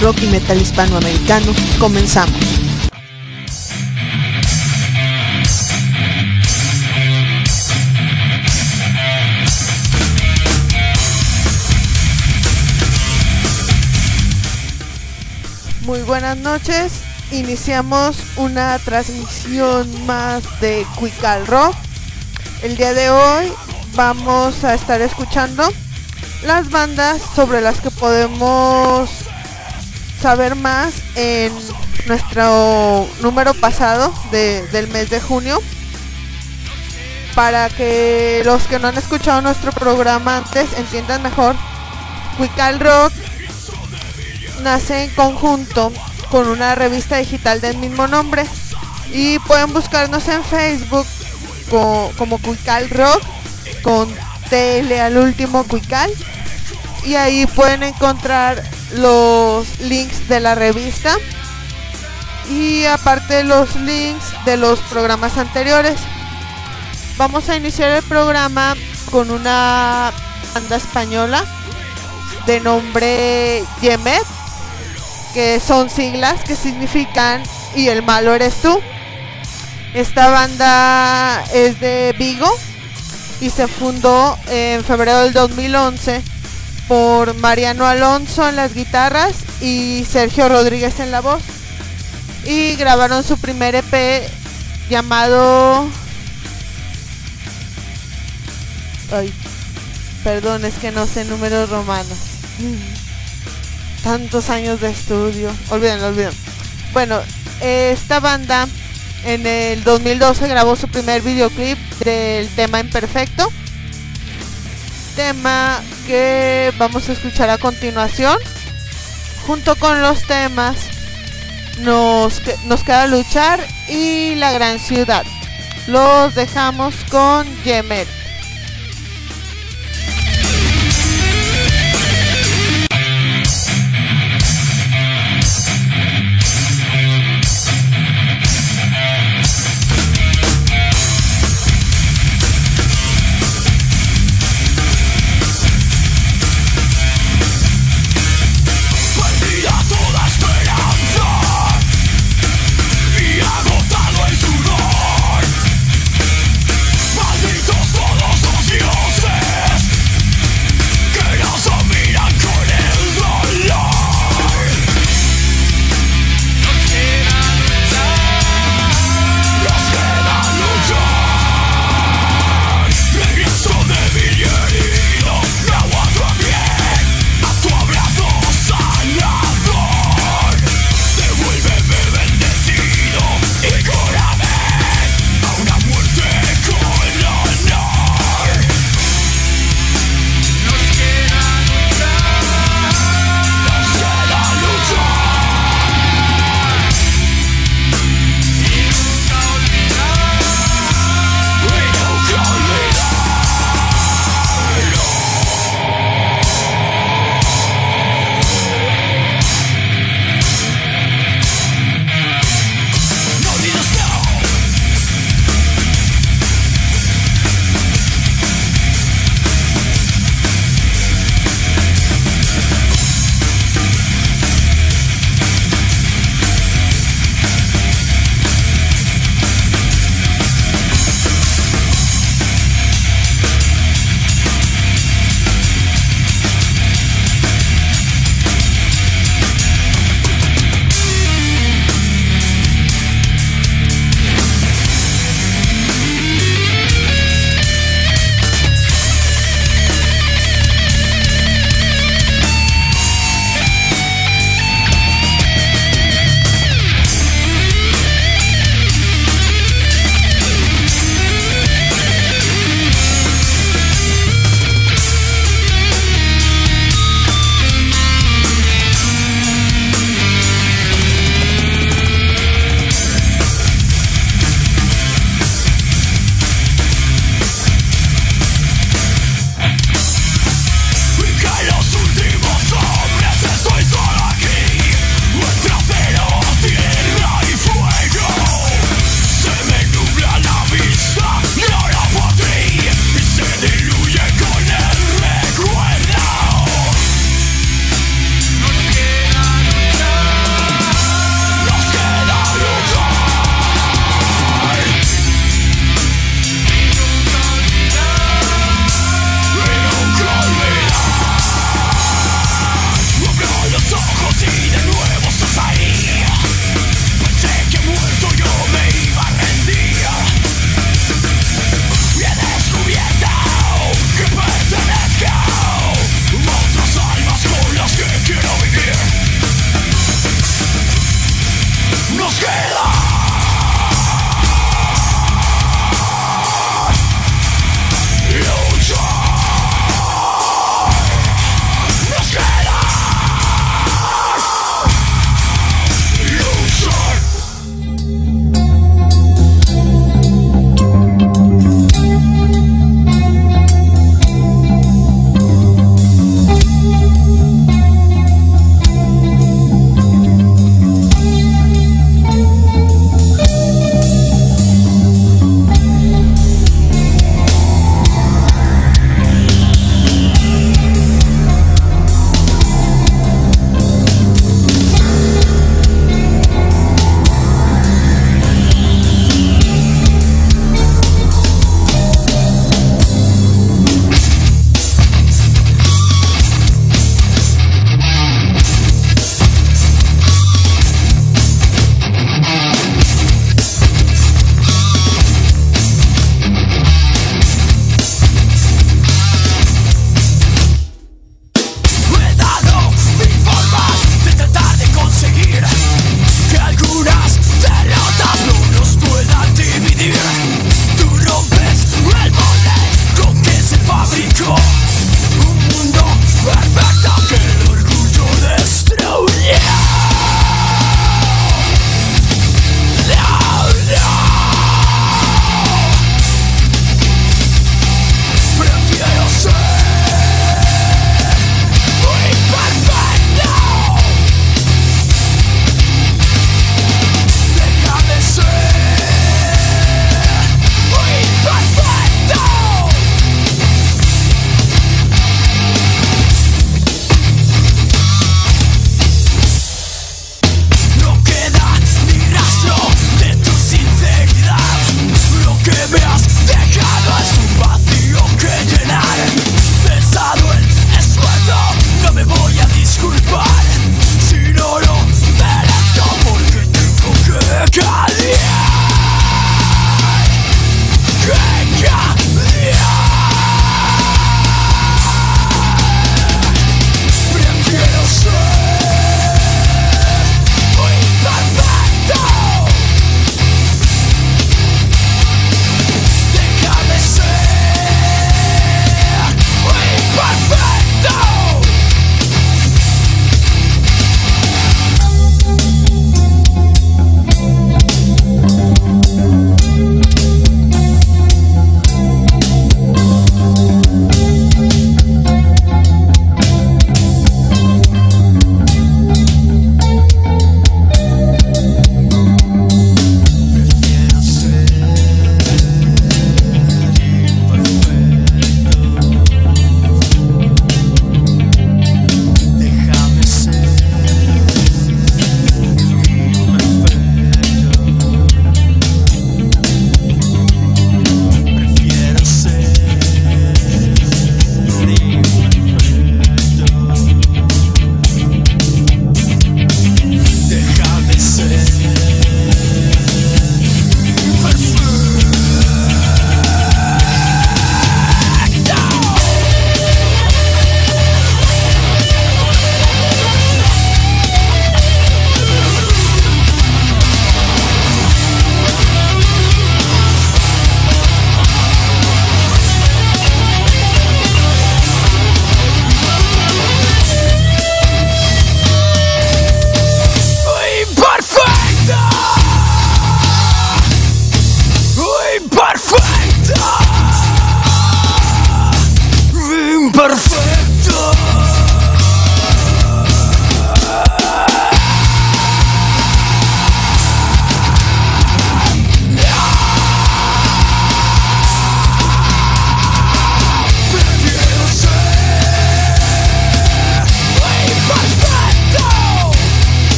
rock y metal hispanoamericano. Comenzamos. Muy buenas noches, iniciamos una transmisión más de Quical Rock. El día de hoy vamos a estar escuchando las bandas sobre las que podemos saber más en nuestro número pasado del mes de junio. Para que los que no han escuchado nuestro programa antes entiendan mejor, Quical Rock nace en conjunto con una revista digital del mismo nombre y pueden buscarnos en Facebook como Quical Rock con TL al último, Quical, y ahí pueden encontrar los links de la revista y aparte los links de los programas anteriores. Vamos a iniciar el programa con una banda española de nombre Yemet, que son siglas que significan "y el malo eres tú". Esta banda es de Vigo y se fundó en febrero del 2011 por Mariano Alonso en las guitarras y Sergio Rodríguez en la voz, y grabaron su primer EP llamado... Ay, perdón, es que no sé números romanos. Tantos años de estudio, olvídenlo. Bueno, esta banda en el 2012 grabó su primer videoclip del tema Imperfecto, tema que vamos a escuchar a continuación. Junto con los temas nos queda Luchar y La Gran Ciudad. Los dejamos con Yemet. Agotado el sudor, malditos todos.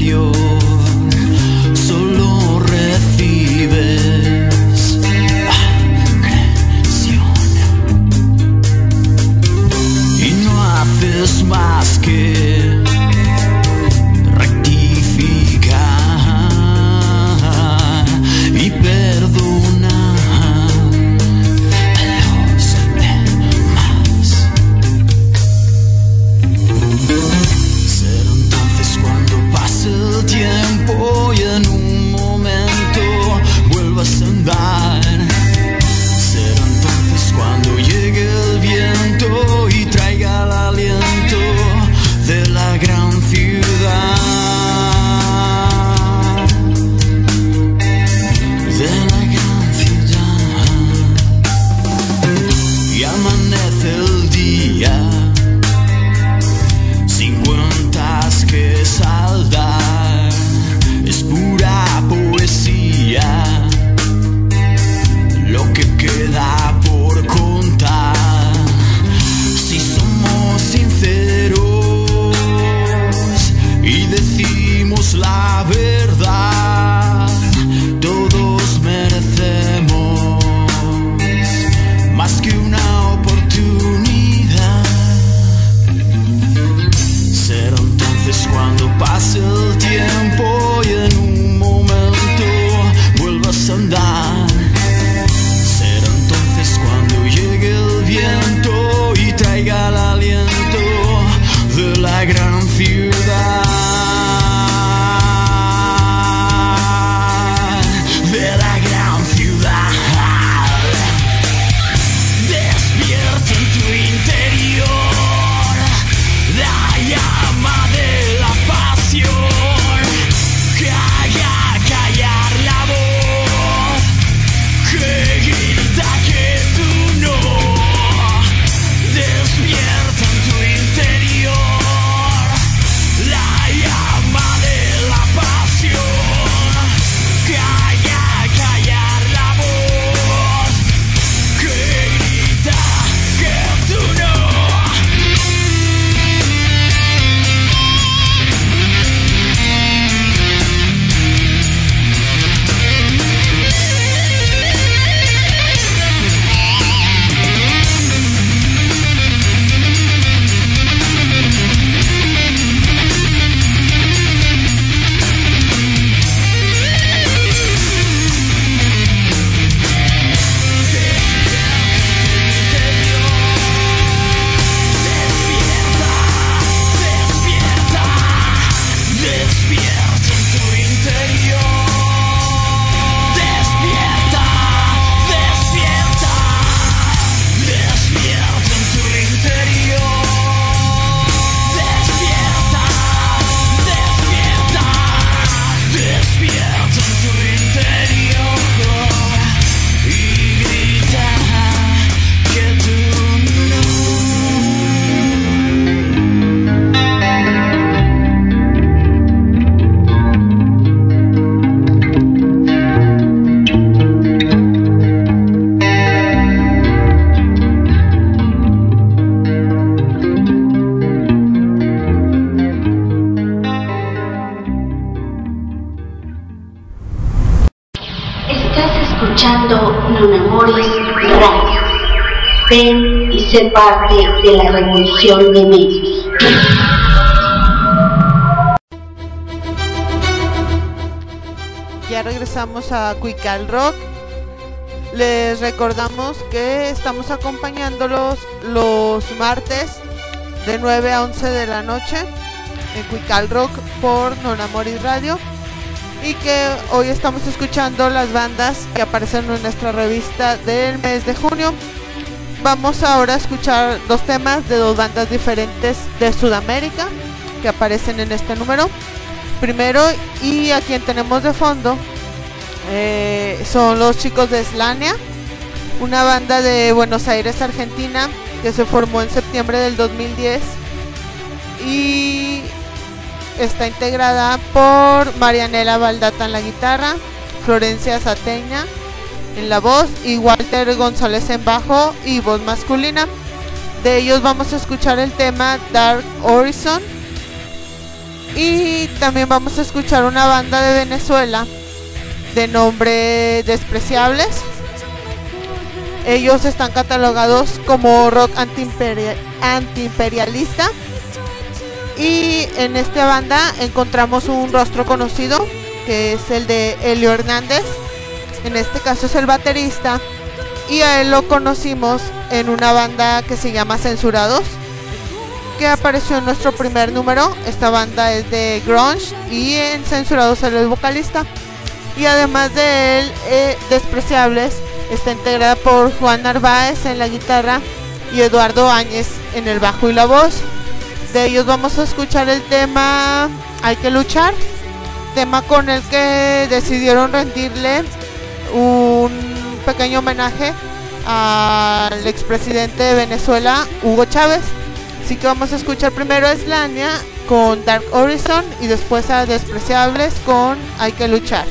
interior solo recibes agresión y no haces más que rectificar y perdonar a los demás. Será entonces cuando pase el tiempo y en un momento vuelvas a andar. Será entonces cuando llegue el viento y traiga el aliento de la gran ciudad. De la gran ciudad. Y amanece el día sin cuentas que saldar, es pura poesía lo que queda por contar. Si somos sinceros y decimos la verdad, todos merecemos más que una oportunidad. Será entonces cuando pase el tiempo y en un momento vuelvas a andar. Será entonces cuando llegue el viento y traiga el aliento de la gran ciudad. De la gran ciudad. Despierta en tu interior la llama de la pasión que haga callar la voz que grita que tú no. Despierta en tu interior la llama de la pasión que haga callar la voz que grita que tú no. Despierta en tu interior. Despierta, despierta, despierta en tu interior. Despierta, despierta, despierta en tu interior y grita que tú no. Estás escuchando Nonamoris Radio. Ven y sé parte de la revolución de medios. Ya regresamos a Cuical Rock. Les recordamos que estamos acompañándolos los martes de 9 a 11 de la noche en Cuical Rock por Nonamoris Radio, y que hoy estamos escuchando las bandas que aparecen en nuestra revista del mes de junio. Vamos ahora a escuchar dos temas de dos bandas diferentes de Sudamérica que aparecen en este número. Primero, y a quien tenemos de fondo, son los chicos de Slania, una banda de Buenos Aires, Argentina, que se formó en septiembre del 2010 y está integrada por Marianela Baldata en la guitarra, Florencia Sateña en la voz y Walter González en bajo y voz masculina. De ellos vamos a escuchar el tema Dark Horizon. Y también vamos a escuchar una banda de Venezuela de nombre Despreciables. Ellos están catalogados como rock antiimperialista. Y en esta banda encontramos un rostro conocido, que es el de Elio Hernández. En este caso es el baterista. Y a él lo conocimos en una banda que se llama Censurados, que apareció en nuestro primer número. Esta banda es de grunge y en Censurados él es vocalista. Y además de él, Despreciables está integrada por Juan Narváez en la guitarra y Eduardo Áñez en el bajo y la voz. De ellos vamos a escuchar el tema Hay que luchar, tema con el que decidieron rendirle un pequeño homenaje al expresidente de Venezuela, Hugo Chávez. Así que vamos a escuchar primero a Slania con Dark Horizon y después a Despreciables con Hay que luchar.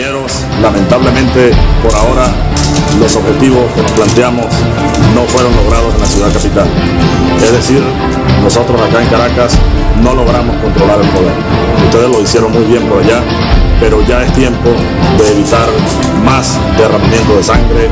Compañeros, lamentablemente por ahora los objetivos que nos planteamos no fueron logrados en la ciudad capital. Es decir, nosotros acá en Caracas no logramos controlar el poder. Ustedes lo hicieron muy bien por allá, pero ya es tiempo de evitar más derramamiento de sangre.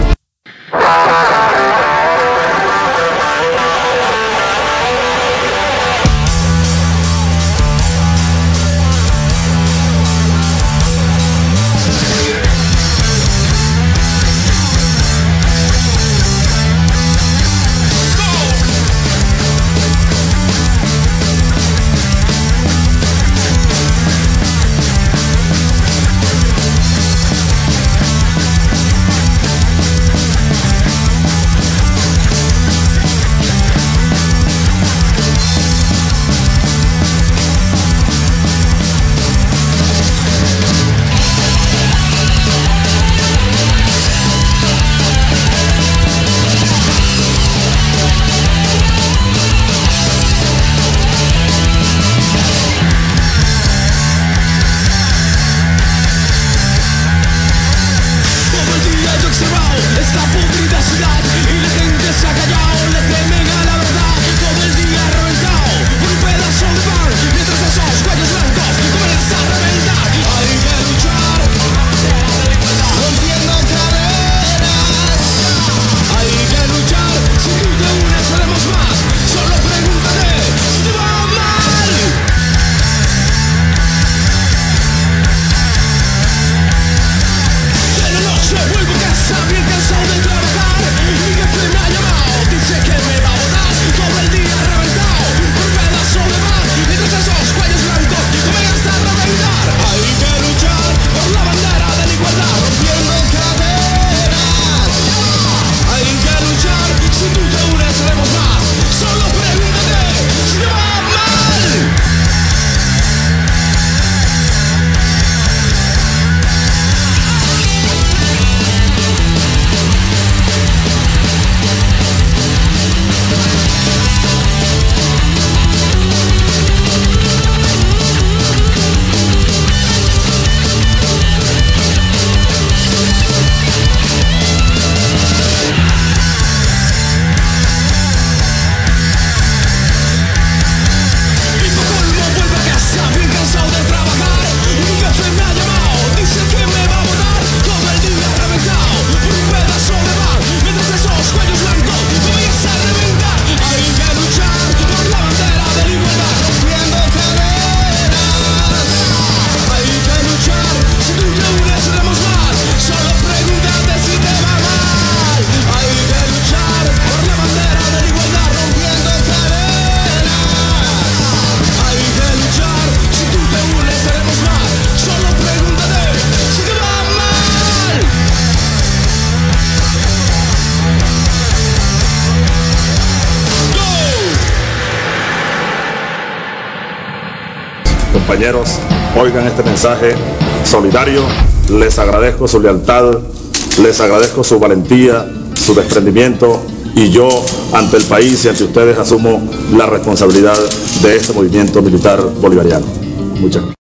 Compañeros, oigan este mensaje solidario, les agradezco su lealtad, les agradezco su valentía, su desprendimiento, y yo ante el país y ante ustedes asumo la responsabilidad de este movimiento militar bolivariano. Muchas gracias.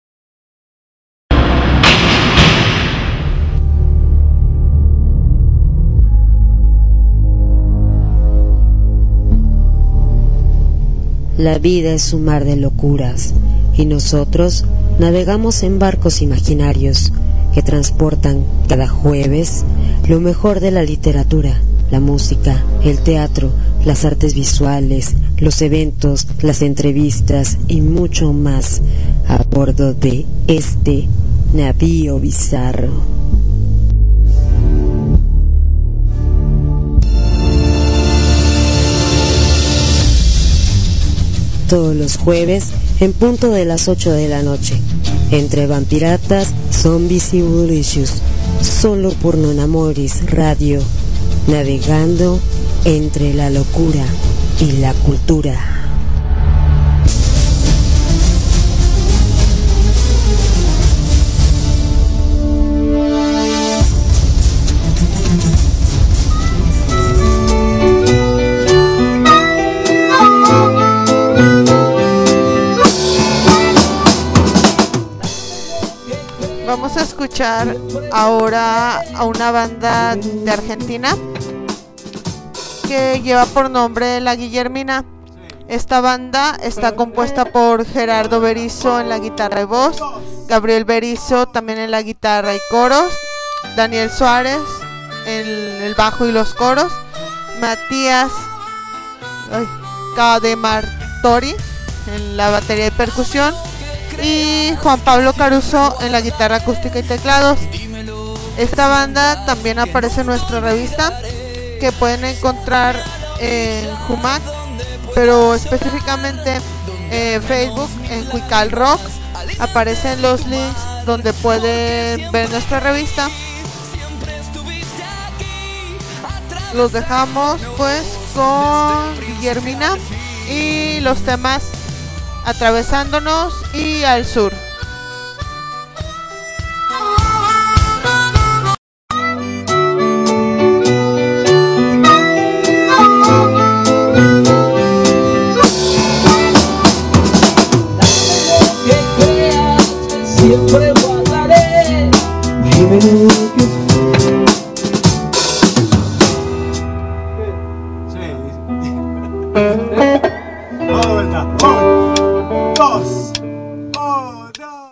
La vida es un mar de locuras y nosotros navegamos en barcos imaginarios que transportan cada jueves lo mejor de la literatura, la música, el teatro, las artes visuales, los eventos, las entrevistas y mucho más a bordo de este navío bizarro. Todos los jueves en punto de las 8 de la noche, entre vampiratas, zombies y bulicious, solo por Nonamoris Radio, navegando entre la locura y la cultura. escuchar ahora a una banda de Argentina que lleva por nombre La Guillermina. Esta banda está compuesta por Gerardo Berizo en la guitarra y voz, Gabriel Berizo también en la guitarra y coros, Daniel Suárez en el bajo y los coros, Matías Cademartori en la batería y percusión, y Juan Pablo Caruso en la guitarra acústica y teclados. Esta banda también aparece en nuestra revista, que pueden encontrar en Jumac, pero específicamente en Facebook, en Cuical Rock. Aparecen los links donde pueden ver nuestra revista. Los dejamos pues con Guillermina y los temas Atravesándonos y Al Sur. Siempre guardaré. Dime lo que vuelta. 1, 2, 1.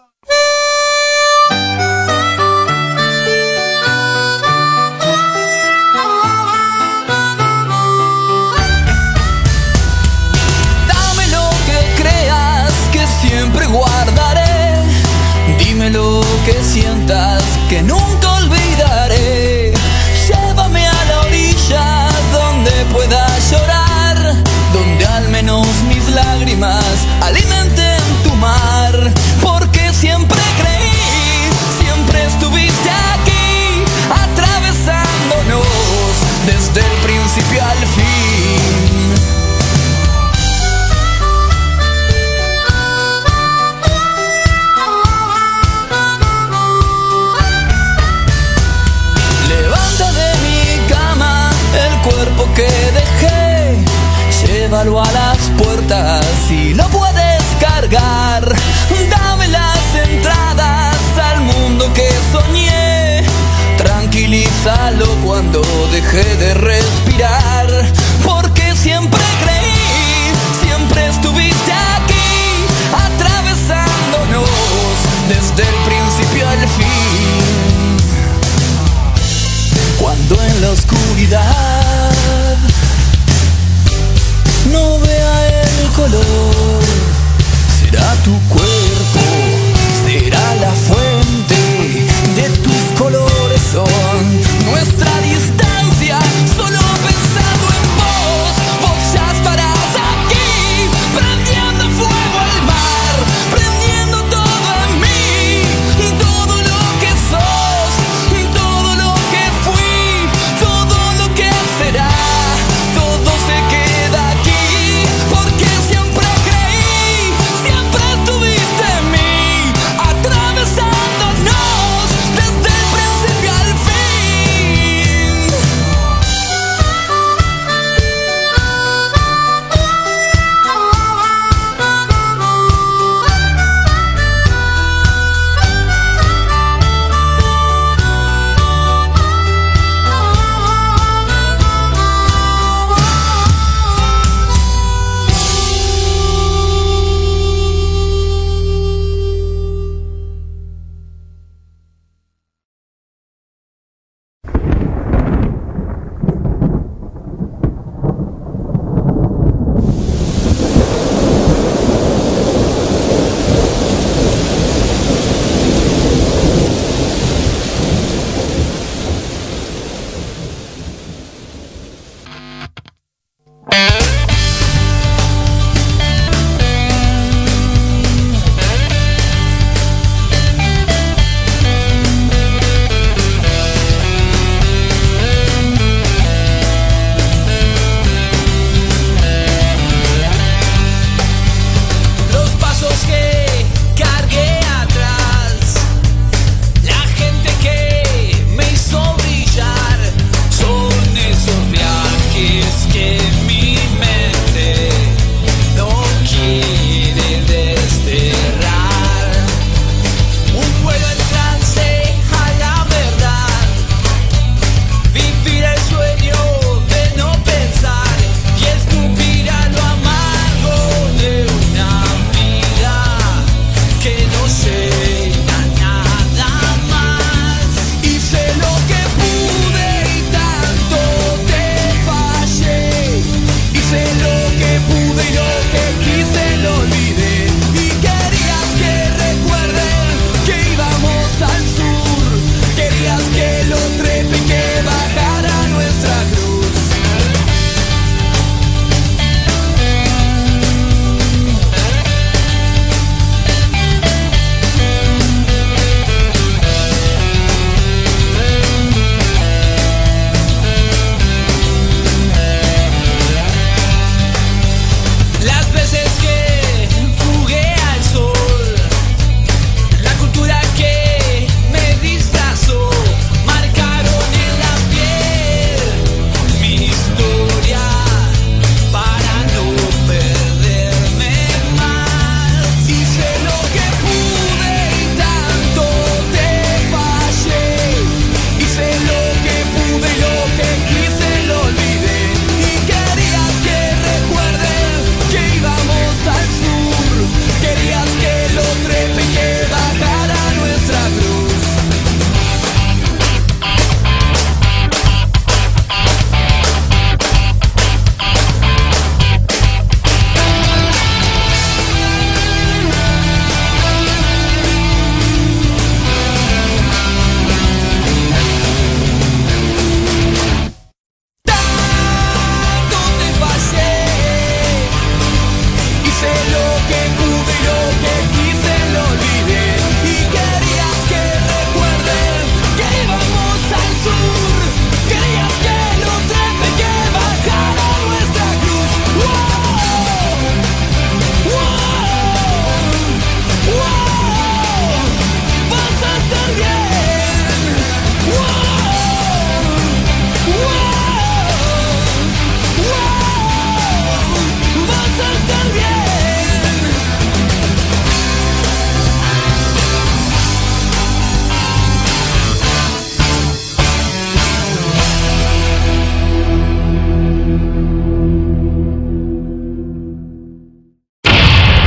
Dame lo que creas que siempre guardaré. Dime lo que sientas que nunca olvidaré. Llévame a la orilla donde pueda llorar, donde al menos mis lágrimas alimenten tu mar. Porque siempre creí, siempre estuviste aquí, atravesándonos desde el principio al fin. Cuerpo que dejé, llévalo a las puertas y lo puedes cargar. Dame las entradas al mundo que soñé, tranquilízalo cuando deje de respirar. Porque siempre creí, siempre estuviste aquí, atravesándonos desde el principio al fin. Cuando en la oscuridad no vea el color, será tu cuerpo, será la fuente de tus colores. Son nuestra distancia, solo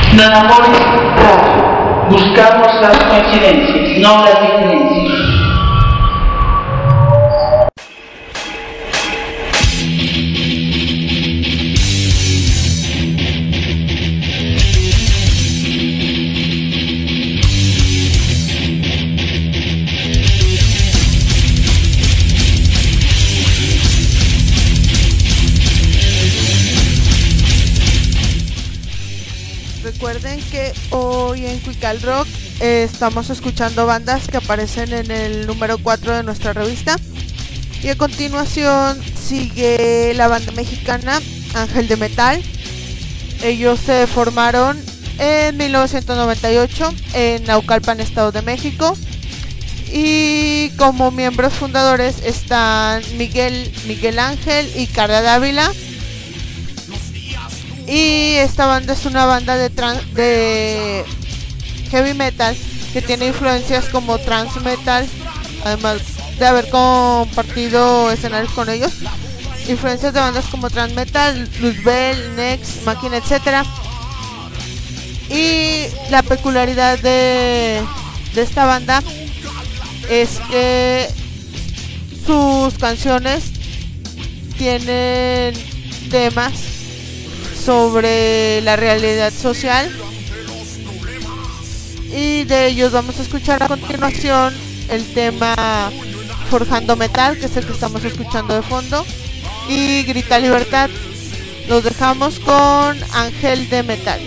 Nonamores Radio. Buscamos las coincidencias, no las diferencias. Recuerden que hoy en Cuical Rock estamos escuchando bandas que aparecen en el número 4 de nuestra revista. Y a continuación sigue la banda mexicana Ángel de Metal. Ellos se formaron en 1998 en Naucalpan, Estado de México. Y como miembros fundadores están Miguel Ángel y Carla Dávila. Y esta banda es una banda de heavy metal que tiene influencias como trance metal, además de haber compartido escenarios con ellos. Influencias de bandas como trance metal, Luzbel, Nex, Máquina, etc. Y la peculiaridad de esta banda es que sus canciones tienen temas sobre la realidad social, y de ellos vamos a escuchar a continuación el tema Forjando Metal, que es el que estamos escuchando de fondo, y Grita Libertad. Los dejamos con Ángel de Metal.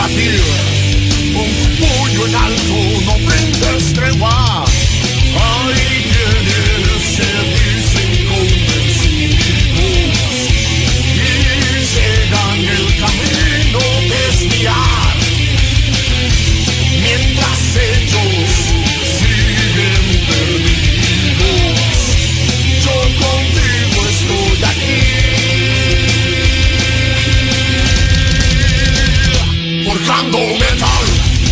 combatir. Con tu puño en alto no brindes tregua. Hay quienes se dicen convencidos y llegan el camino desviar, mientras ellos siguen perdidos. Yo contigo estoy aquí, forjando metal.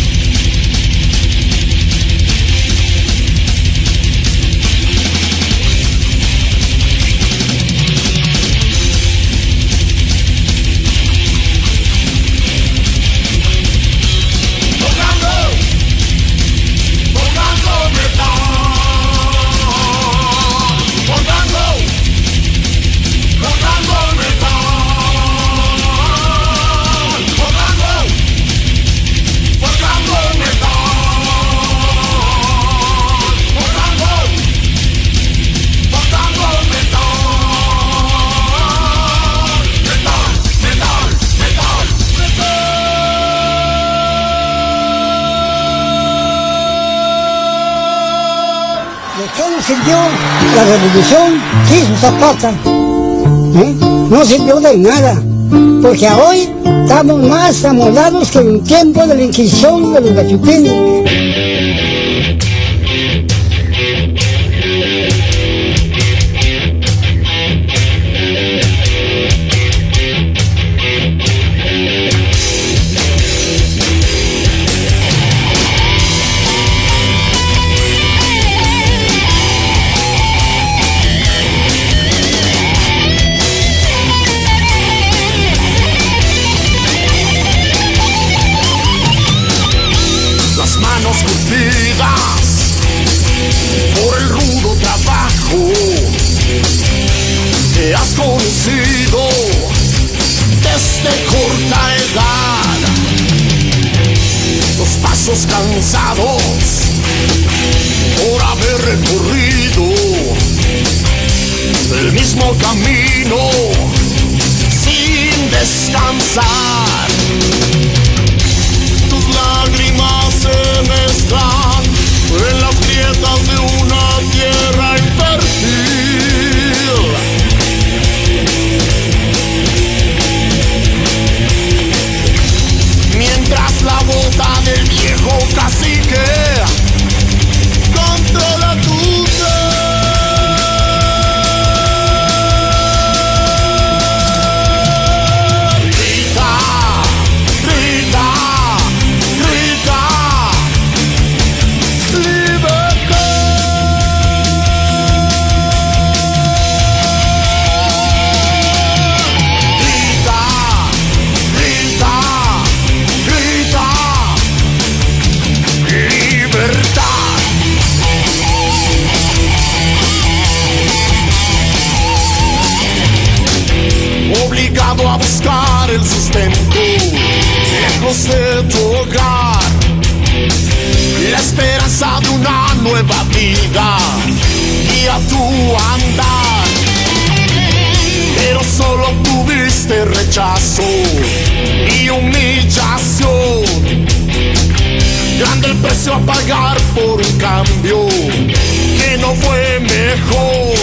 Sirvió la revolución que hizo Zapata, no sirvió de nada, porque hoy estamos más amolados que en el tiempo de la Inquisición de los gachupines. Por el rudo trabajo que has conocido desde corta edad, los pasos cansados por haber recorrido el mismo camino sin descansar. Tus lágrimas se mezclan en las grietas de una tierra infértil. Mientras la bota del viejo cacique controla tu grita, grita, grita. Obligado a buscar el sustento lejos de tu hogar, la esperanza de una nueva vida y a tu andar, pero solo tuviste rechazo y humillación. Grande el precio a pagar por un cambio que no fue mejor.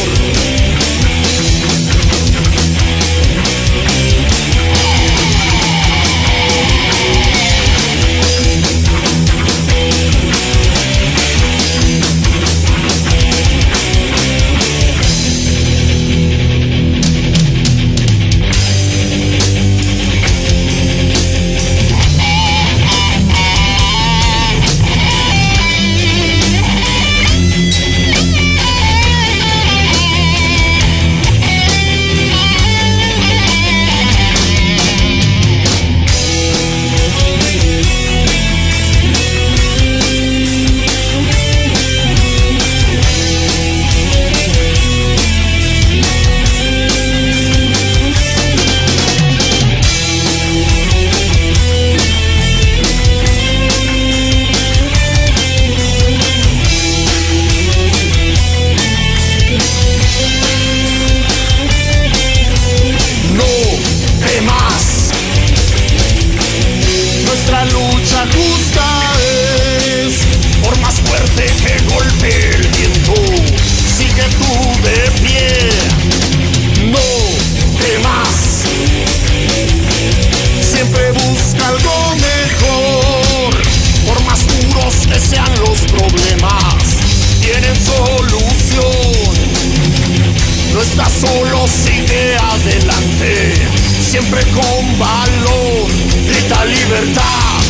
siempre con valor. Grita libertad,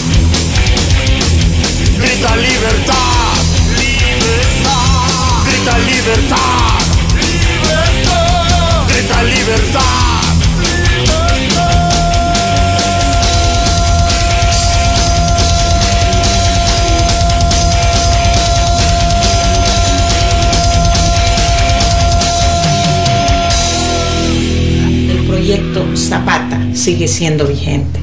grita libertad, libertad, grita libertad, libertad, grita libertad. El proyecto Zapata sigue siendo vigente.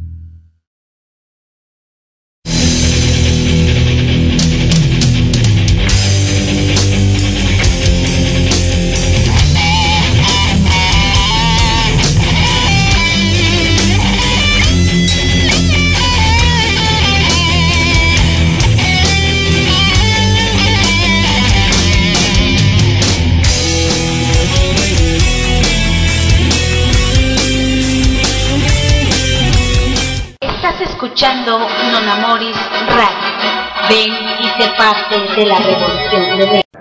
Escuchando Non Amoris Radio. Ven y sé parte de la revolución de Ven.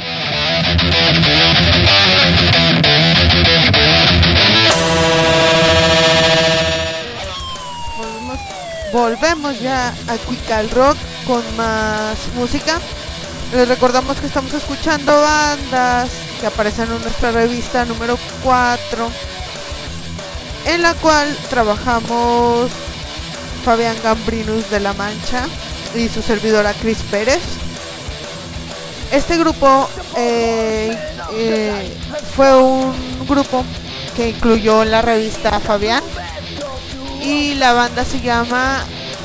Volvemos ya a Cuical Rock con más música. Les recordamos que estamos escuchando bandas que aparecen en nuestra revista número 4, en la cual trabajamos Fabián Gambrinus de La Mancha y su servidora Cris Pérez. Este grupo fue un grupo que incluyó en la revista Fabián, y la banda se llama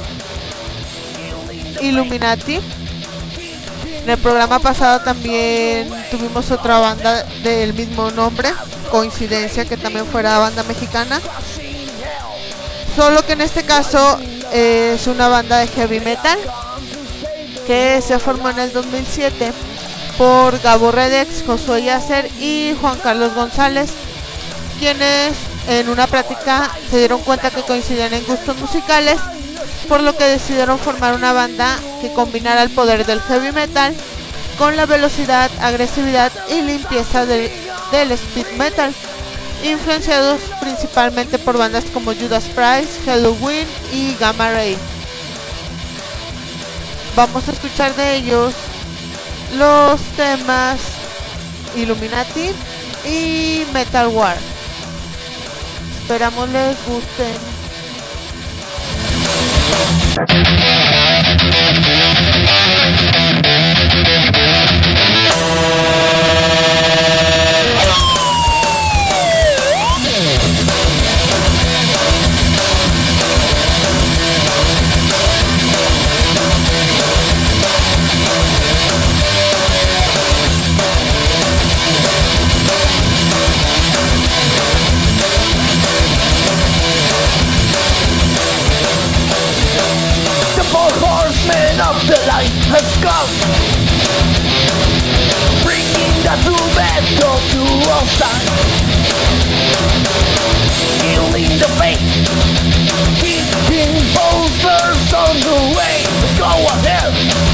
Illuminati. En el programa pasado también tuvimos otra banda del mismo nombre, coincidencia que también fuera banda mexicana, solo que en este caso es una banda de heavy metal que se formó en el 2007 por Gabo Redex, Josué Yasser y Juan Carlos González, quienes en una práctica se dieron cuenta que coincidían en gustos musicales, por lo que decidieron formar una banda que combinara el poder del heavy metal con la velocidad, agresividad y limpieza del speed metal, influenciados principalmente por bandas como Judas Priest, Halloween y Gamma Ray. Vamos a escuchar de ellos los temas Illuminati y Metal War. Esperamos les gusten. Of the light has come, bringing the true battle to all sides, healing the faith, keeping boulders on the way. Go ahead,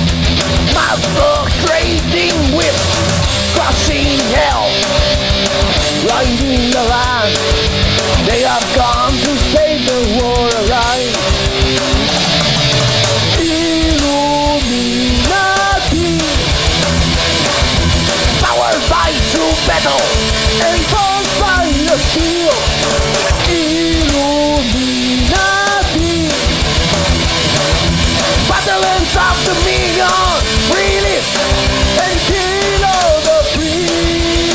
masquerading with crushing hell, riding the land. They have come to save the war alive. Powered by true battle, enforced by the steel. Illuminati, battalions of the million, release and kill all the free.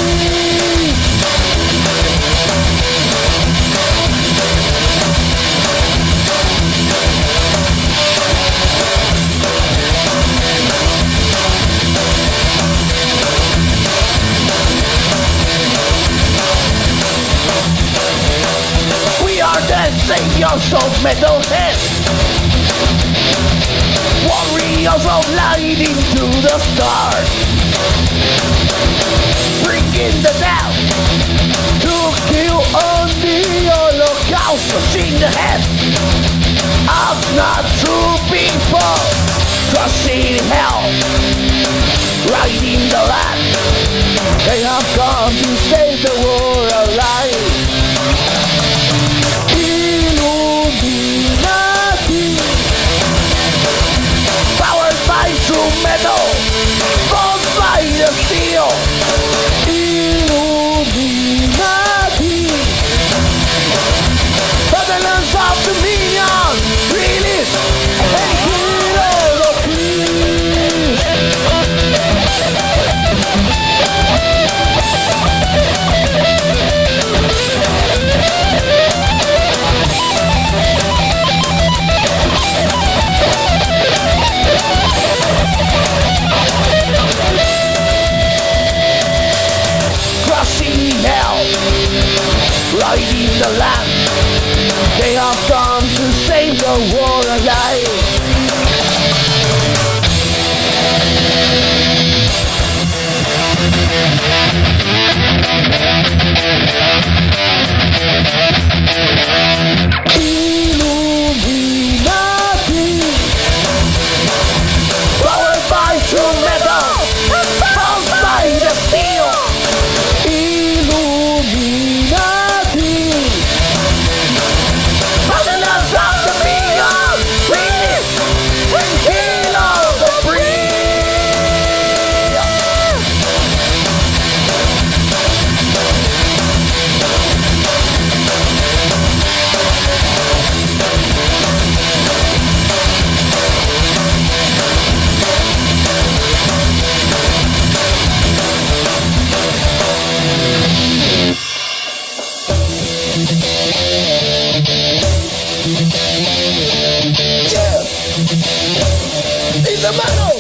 Saviors of metalhead, warriors of light into the stars, bringing the down to kill on the Holocaust machine the head of not true people, crushing hell, riding the land. They have come to save the world alive. for the light. Illuminati, powered by true metal, pulsed by the steel. Illuminati, prisoners of the beyond, release and kill all the free. In the metal!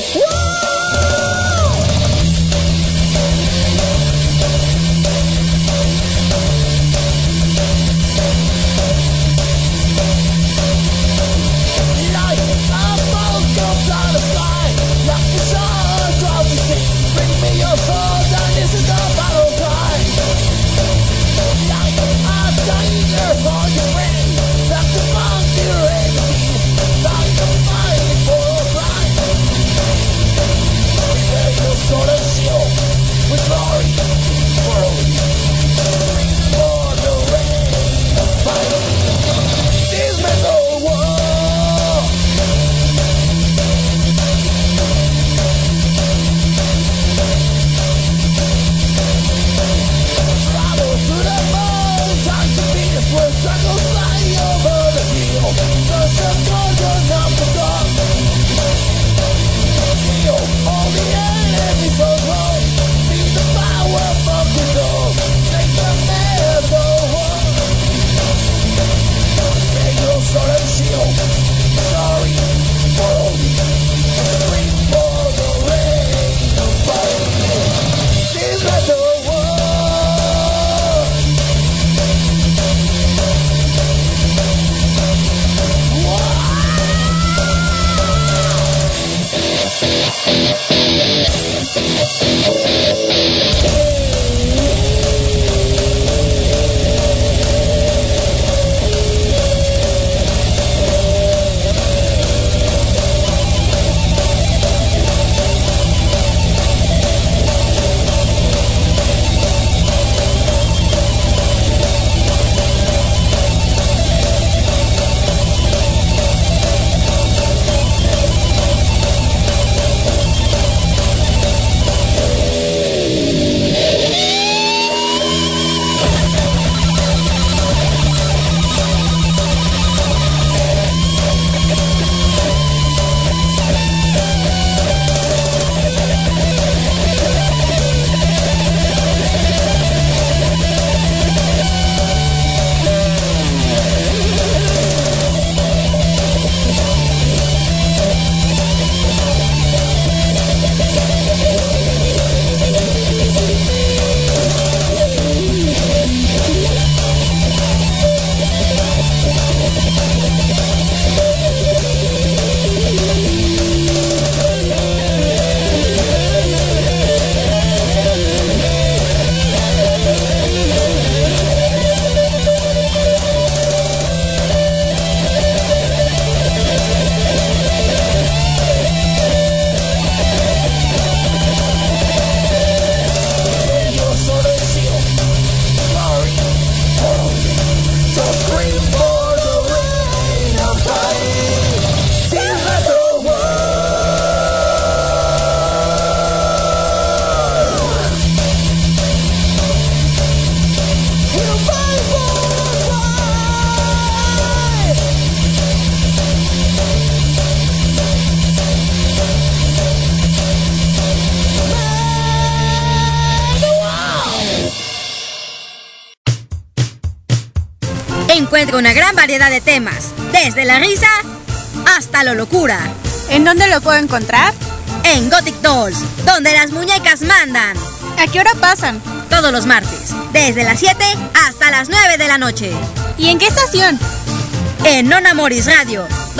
Encuentra una gran variedad de temas, desde la risa hasta la locura. ¿En dónde lo puedo encontrar? En Gothic Dolls, donde las muñecas mandan. ¿A qué hora pasan? Todos los martes, desde las 7 hasta las 9 de la noche. ¿Y en qué estación? En Nona Moris Radio,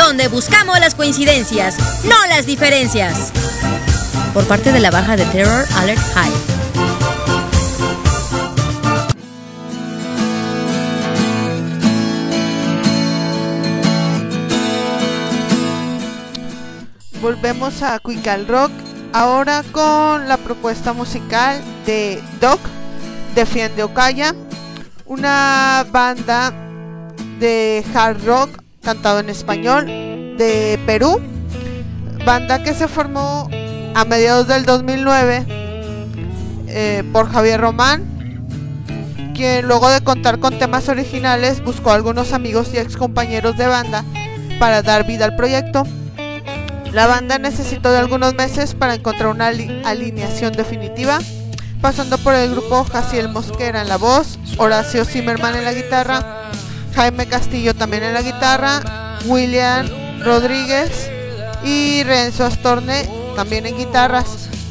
donde buscamos las coincidencias, no las diferencias. Por parte de la baja de Terror Alert High. Volvemos a Cuical Rock, ahora con la propuesta musical de Doc, Defiende o Calla, una banda de hard rock cantado en español de Perú, banda que se formó a mediados del 2009 por Javier Román, quien luego de contar con temas originales buscó a algunos amigos y ex compañeros de banda para dar vida al proyecto. La banda necesitó de algunos meses para encontrar una alineación definitiva, pasando por el grupo Jaciel Mosquera en la voz, Horacio Zimmerman en la guitarra, Jaime Castillo también en la guitarra, William Rodríguez y Renzo Astorne también en guitarras.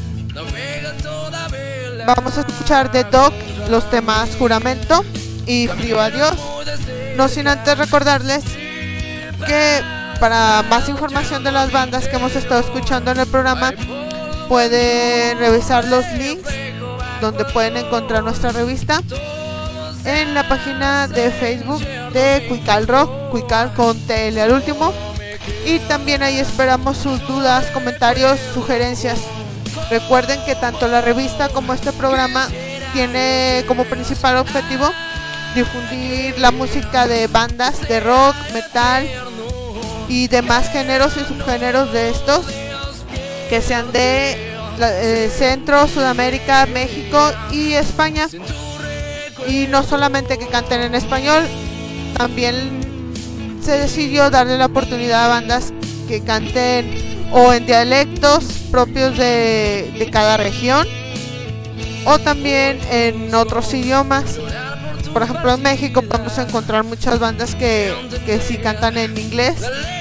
Vamos a escuchar de Doc los temas Juramento y Frío Adiós, no sin antes recordarles que para más información de las bandas que hemos estado escuchando en el programa pueden revisar los links donde pueden encontrar nuestra revista en la página de Facebook de Cuical Rock, Cuical con TL al último, y también ahí esperamos sus dudas, comentarios, sugerencias. Recuerden que tanto la revista como este programa tiene como principal objetivo difundir la música de bandas de rock, metal y demás géneros y subgéneros de estos que sean de Centro, Sudamérica, México y España, y no solamente que canten en español, también se decidió darle la oportunidad a bandas que canten o en dialectos propios de cada región o también en otros idiomas. Por ejemplo, en México podemos encontrar muchas bandas que sí cantan en inglés,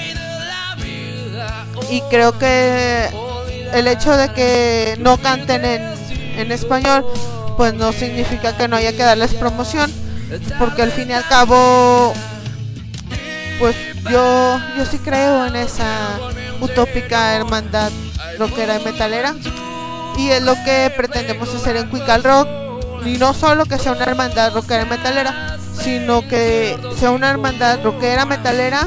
y creo que el hecho de que no canten en español pues no significa que no haya que darles promoción, porque al fin y al cabo pues yo sí creo en esa utópica hermandad rockera y metalera, y es lo que pretendemos hacer en Cuical Rock. Y no solo que sea una hermandad rockera y metalera, sino que sea una hermandad rockera, metalera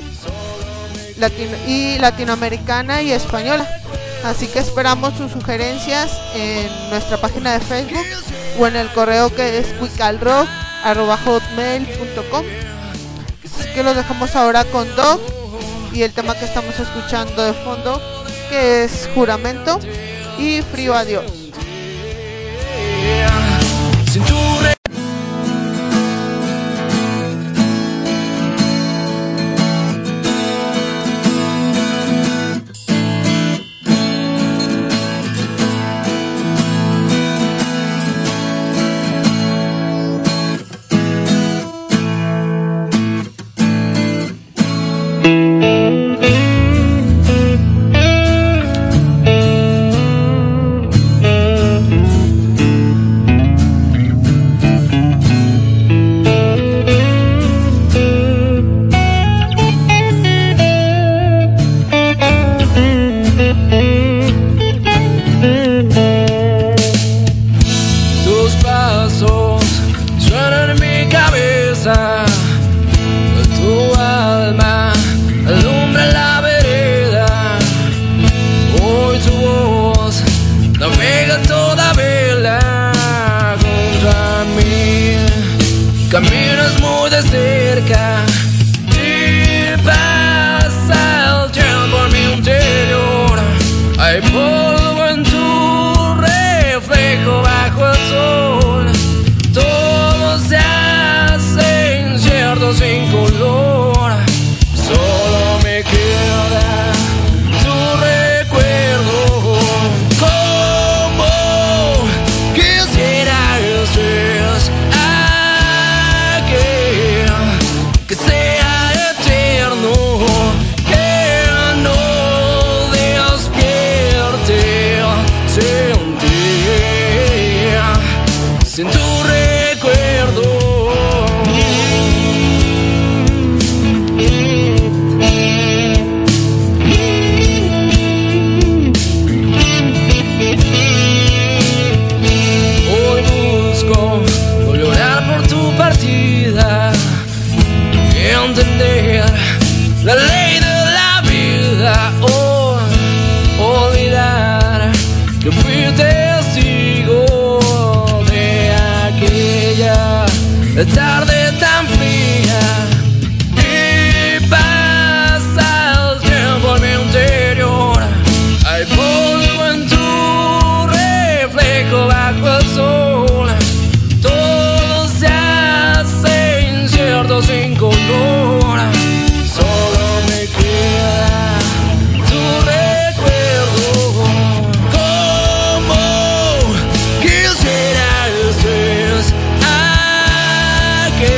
y latinoamericana y española. Así que esperamos sus sugerencias en nuestra página de Facebook o en el correo que es cuicalrock@hotmail.com. Así que los dejamos ahora con Doc y el tema que estamos escuchando de fondo, que es Juramento y Frío Adiós. tarde tan fría y pasa el tiempo en mi interior. Hay polvo en tu reflejo bajo el sol. Todo se hace incierto sin color. Solo me queda tu recuerdo. Como quisiera estés aquí.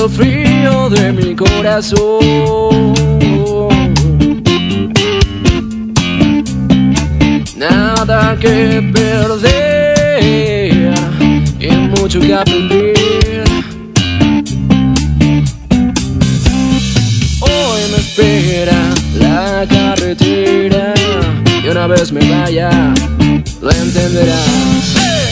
el frío de mi corazón. Nada que perder y mucho que aprender. Hoy me espera la carretera y una vez me vaya lo entenderás.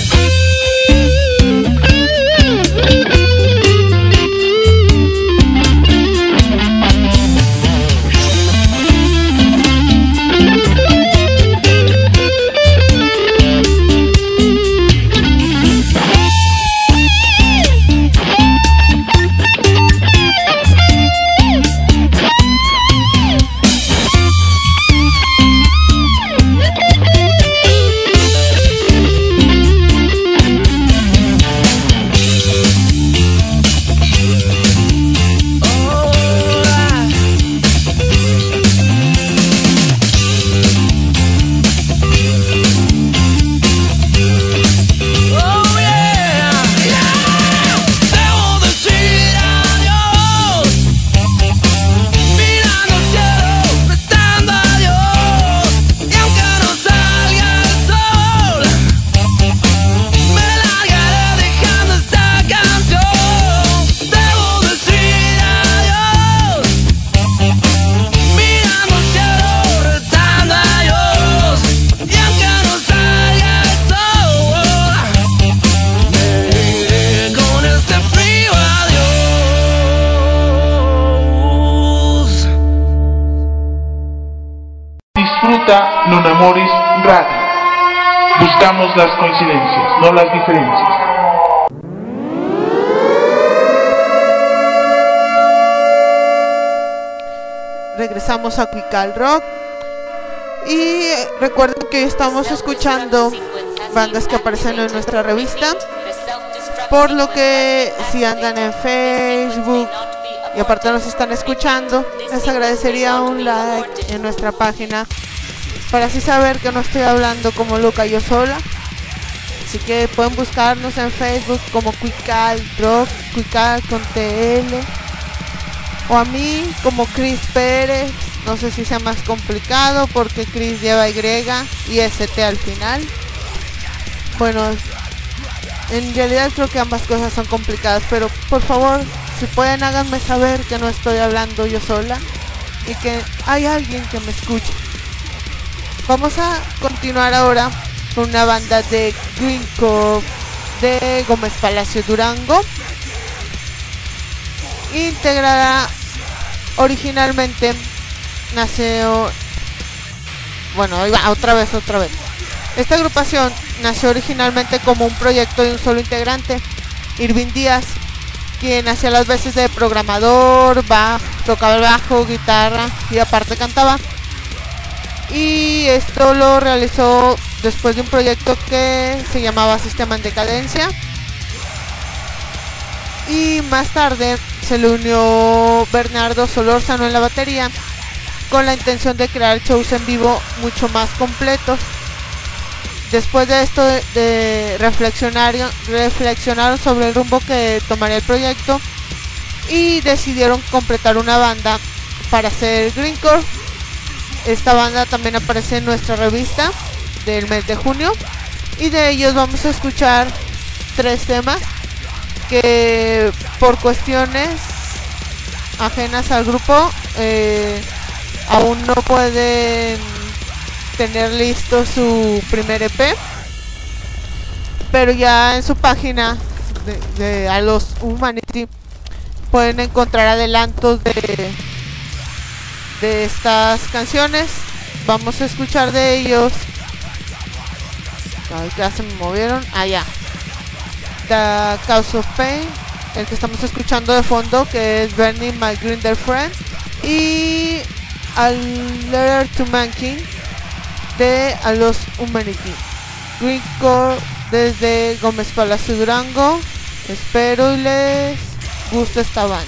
Non Amoris Radio. Buscamos las coincidencias, no las diferencias. Regresamos a Cuical Rock y recuerden que estamos escuchando bandas que aparecen en nuestra revista, por lo que si andan en Facebook y aparte nos están escuchando, les agradecería un like en nuestra página para así saber que no estoy hablando como loca yo sola. Así que pueden buscarnos en Facebook como Cuical Rock, Cuical con TL, o a mí como Cris Pérez. No sé si sea más complicado porque Cris lleva Y y ST al final. Bueno, en realidad creo que ambas cosas son complicadas, pero por favor, si pueden háganme saber que no estoy hablando yo sola y que hay alguien que me escuche. Vamos a continuar ahora con una banda de Grindcore de Gómez Palacio Durango, integrada originalmente, nació, bueno, ahí va, otra vez. Esta agrupación nació originalmente como un proyecto de un solo integrante, Irving Díaz, quien hacía las veces de programador, tocaba el bajo, guitarra y aparte cantaba. Y esto lo realizó después de un proyecto que se llamaba Sistema en Decadencia. Y más tarde se le unió Bernardo Solórzano en la batería, con la intención de crear shows en vivo mucho más completos. Después de esto reflexionaron sobre el rumbo que tomaría el proyecto y decidieron completar una banda para hacer Grindcore. Esta banda también aparece en nuestra revista del mes de junio y de ellos vamos a escuchar 3 temas que por cuestiones ajenas al grupo aún no pueden tener listo su primer EP, pero ya en su página de A Los Humanity pueden encontrar adelantos de estas canciones. Vamos a escuchar de ellos. Ay, ya se me movieron. Ya. The Cause of Pain, el que estamos escuchando de fondo, que es Burning My Grinder Friend, y A Letter to Mankind de A Los Humanity. Grindcore desde Gómez Palacio Durango. Espero y les guste esta banda.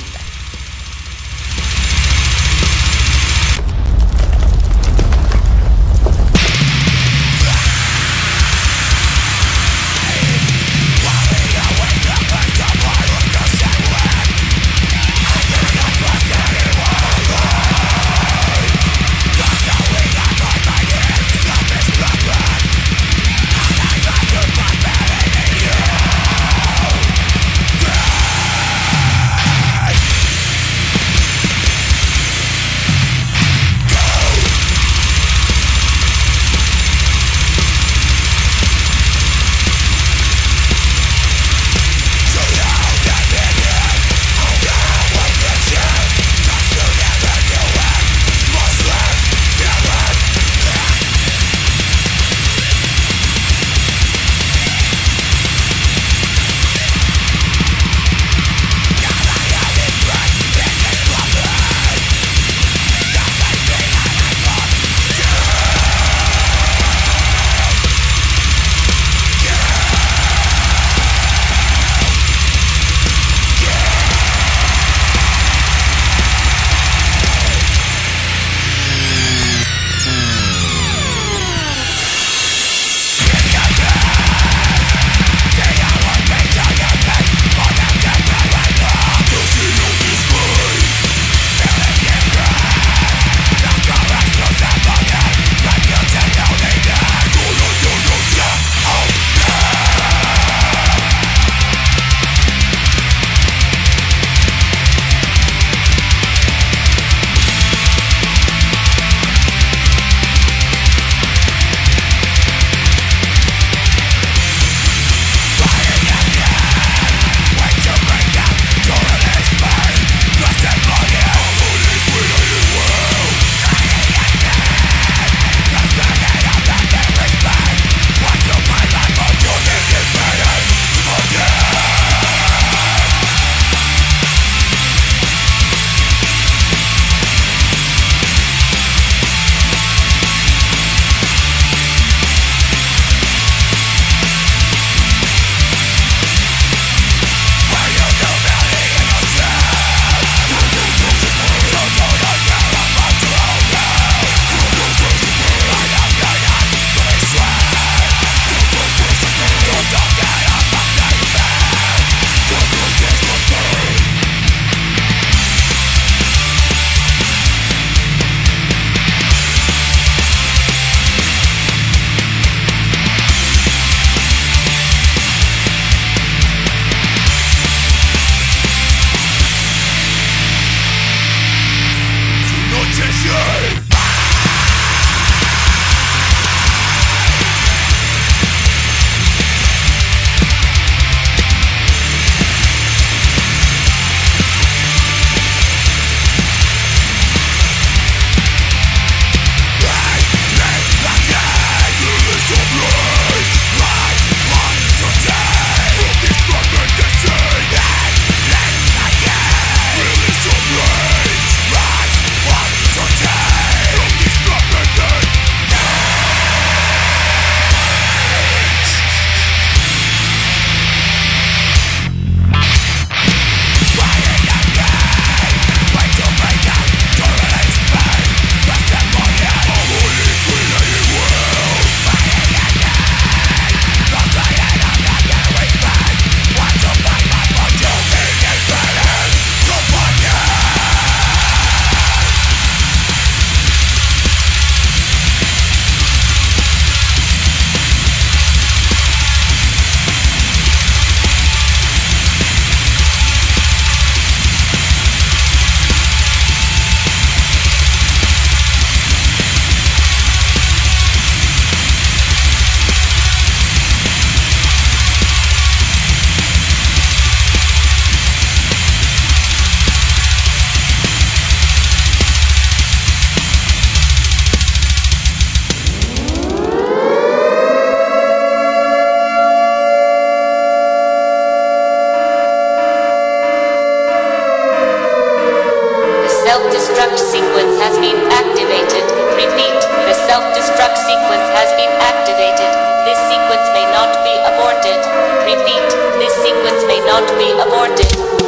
self-destruct sequence has been activated. This sequence may not be aborted. Repeat, this sequence may not be aborted.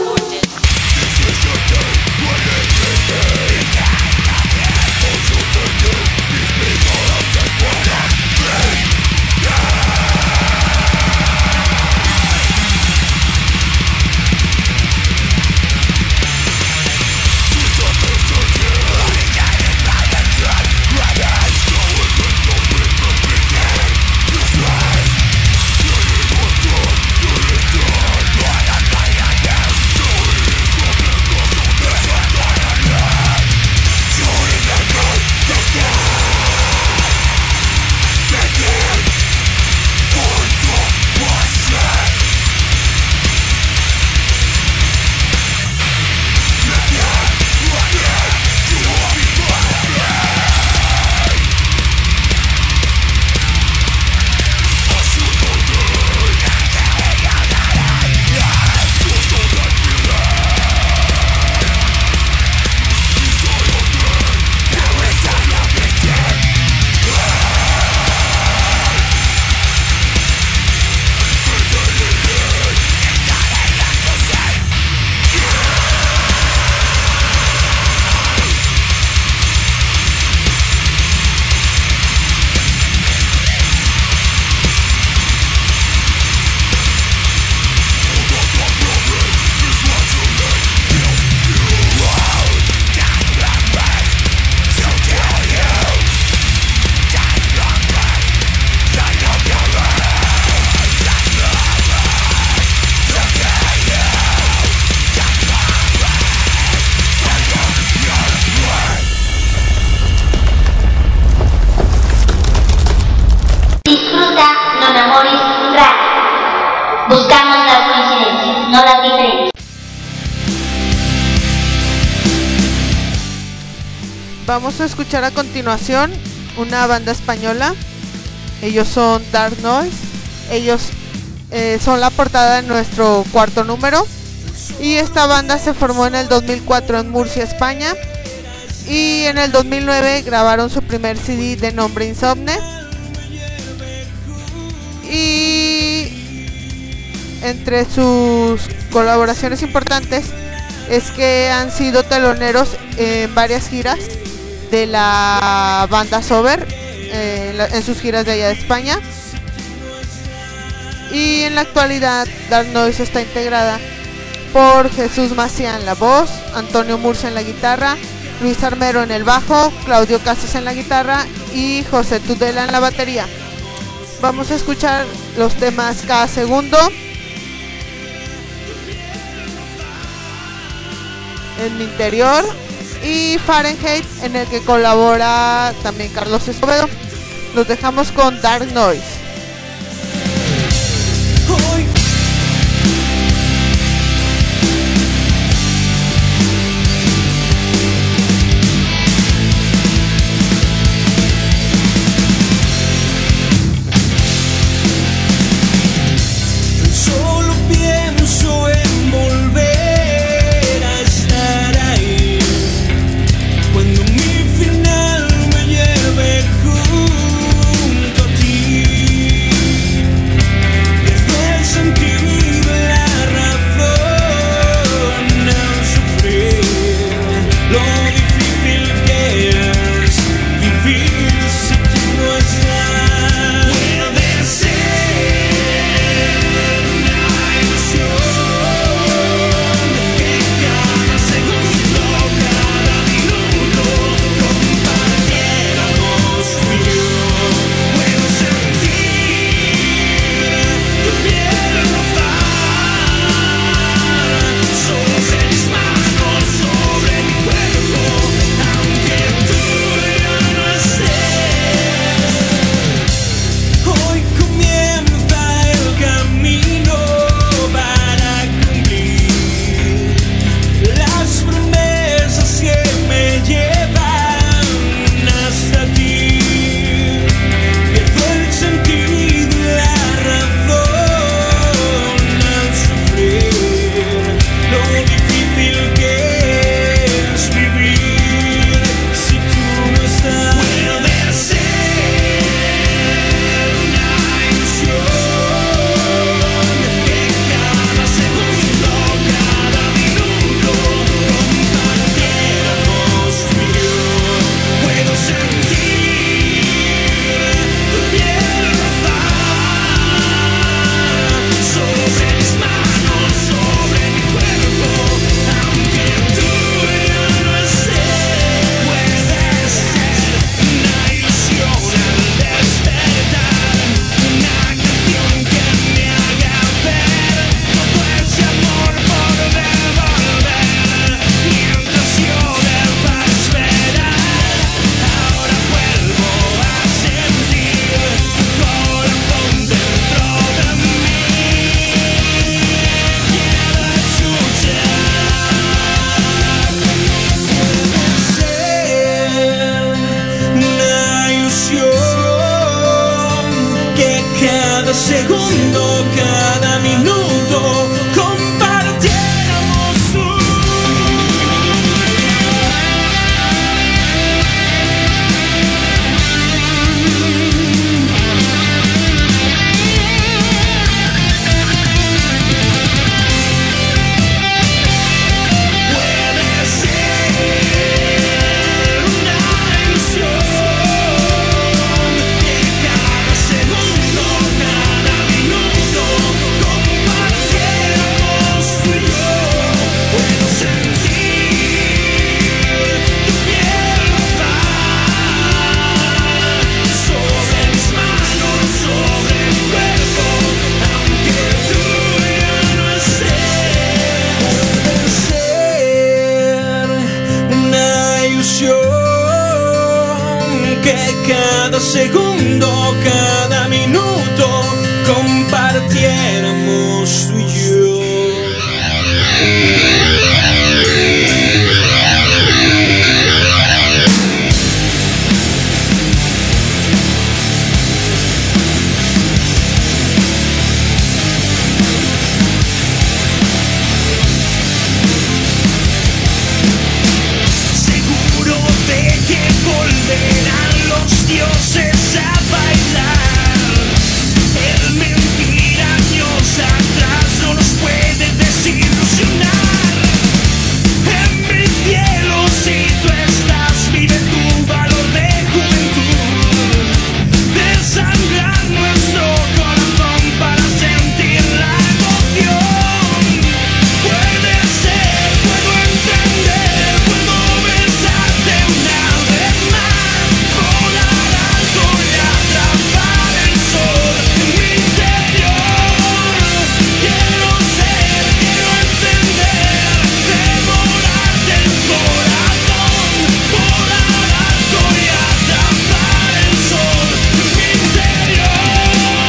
Buscamos las coincidencias, no las diferencias. Vamos a escuchar a continuación una banda española. Ellos son Dark Noise. Ellos son la portada de nuestro cuarto número. Y esta banda se formó en el 2004 en Murcia, España. Y en el 2009 grabaron su primer CD de nombre Insomne. Y entre sus colaboraciones importantes es que han sido teloneros en varias giras de la banda Sober, en sus giras de allá de España. Y en la actualidad Dark Noise está integrada por Jesús Maciá en la voz, Antonio Murcia en la guitarra, Luis Armero en el bajo, Claudio Casas en la guitarra y José Tudela en la batería. Vamos a escuchar los temas Cada Segundo, En mi interior y Fahrenheit, en el que colabora también Carlos Escobedo. Los dejamos con Dark Noise. Cuando mi final me lleve junto a ti. segundo, cada minuto compartiéramos tú y yo. Seguro de que volverán los dioses a bailar. El mentira años atrás no nos puede desilusionar. En mi cielo, si tú estás, vive tu valor de juventud. Desangrar nuestro corazón para sentir la emoción. Puede ser, puedo entender, puedo besarte una vez más. Volar alto y atrapar el sol en mi interior. Quiero ser, quiero entender, devorarte el corazón. Volar alto y atrapar el sol en mi interior.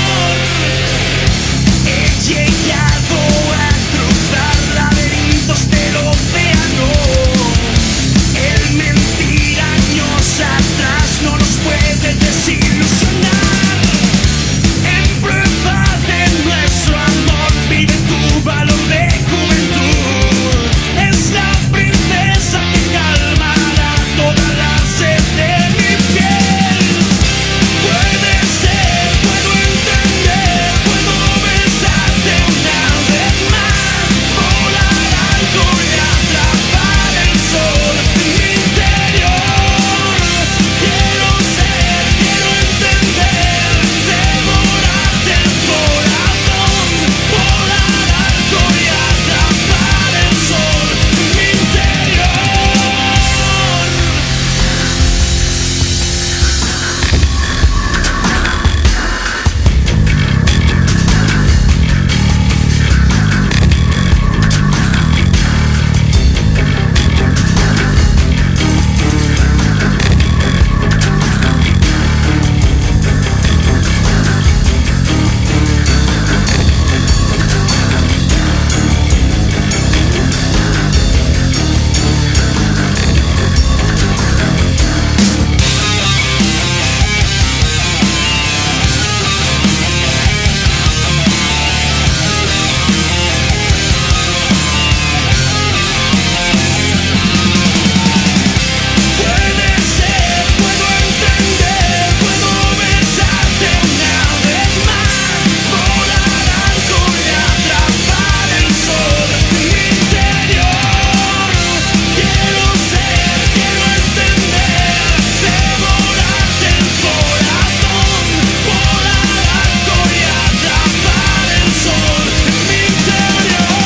He llegado a cruzar laberintos del océano. El mentir años atrás no nos puede desilusionar. En prueba de nuestro amor vive tu valor de juventud. Es la princesa que calmará toda la sed de mi piel. Puede ser, puedo entender, puedo besarte una vez más. Volar alto y atrapar el sol en mi interior. Quiero ser, quiero entender, devorarte el corazón. Volar alto y atrapar el sol en mi interior. Puede ser, puedo entender, puedo besarte una vez más. Volar alto y atrapar el sol en mi interior. Quiero ser, quiero entender, devorarte el corazón. Volar alto y atrapar el sol en mi interior.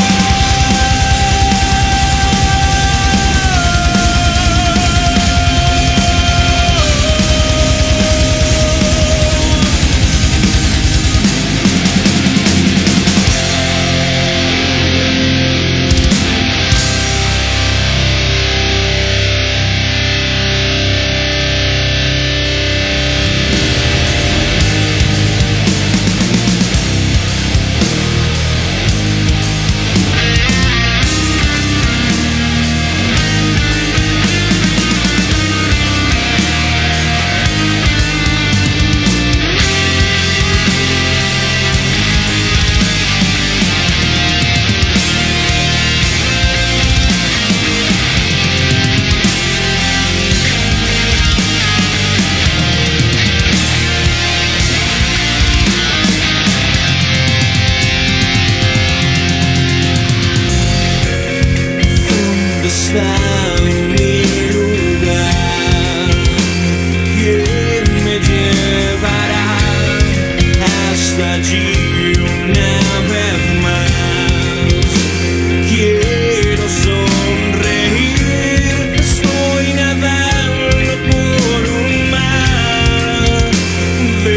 ¿Dónde está mi lugar? ¿Quién me llevará hasta allí una vez más? Quiero sonreír, estoy nadando por un mar de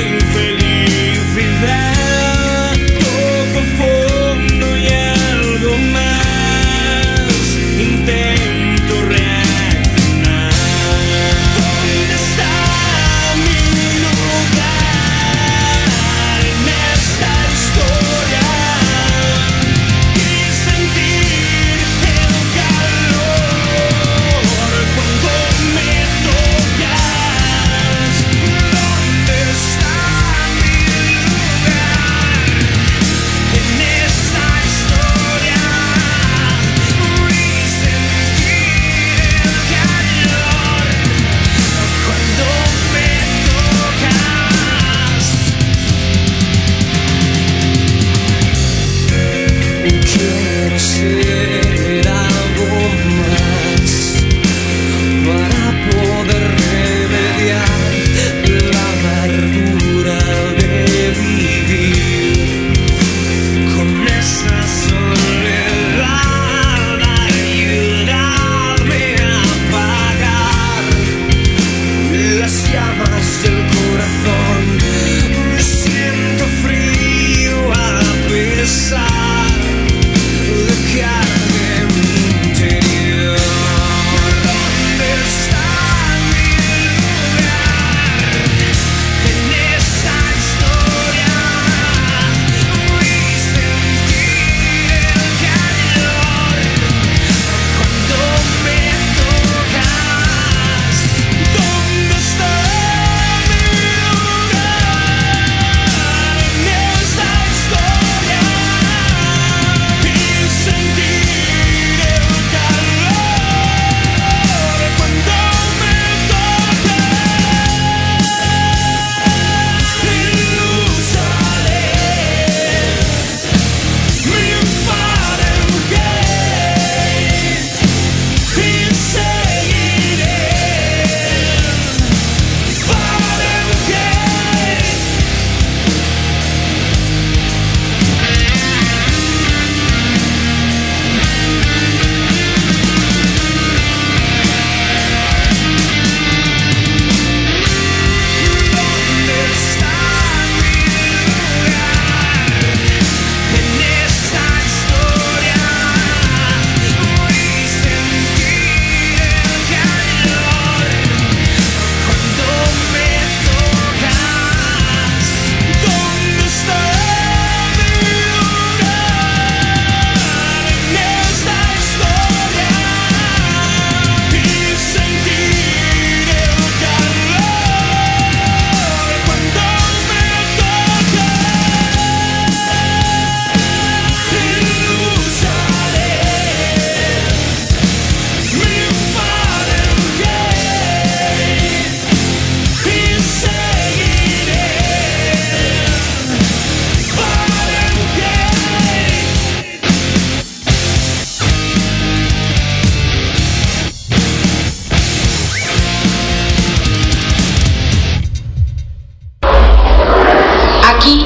felicidad. Toco fondo y algo más. Intento reaccionar. ¿Dónde está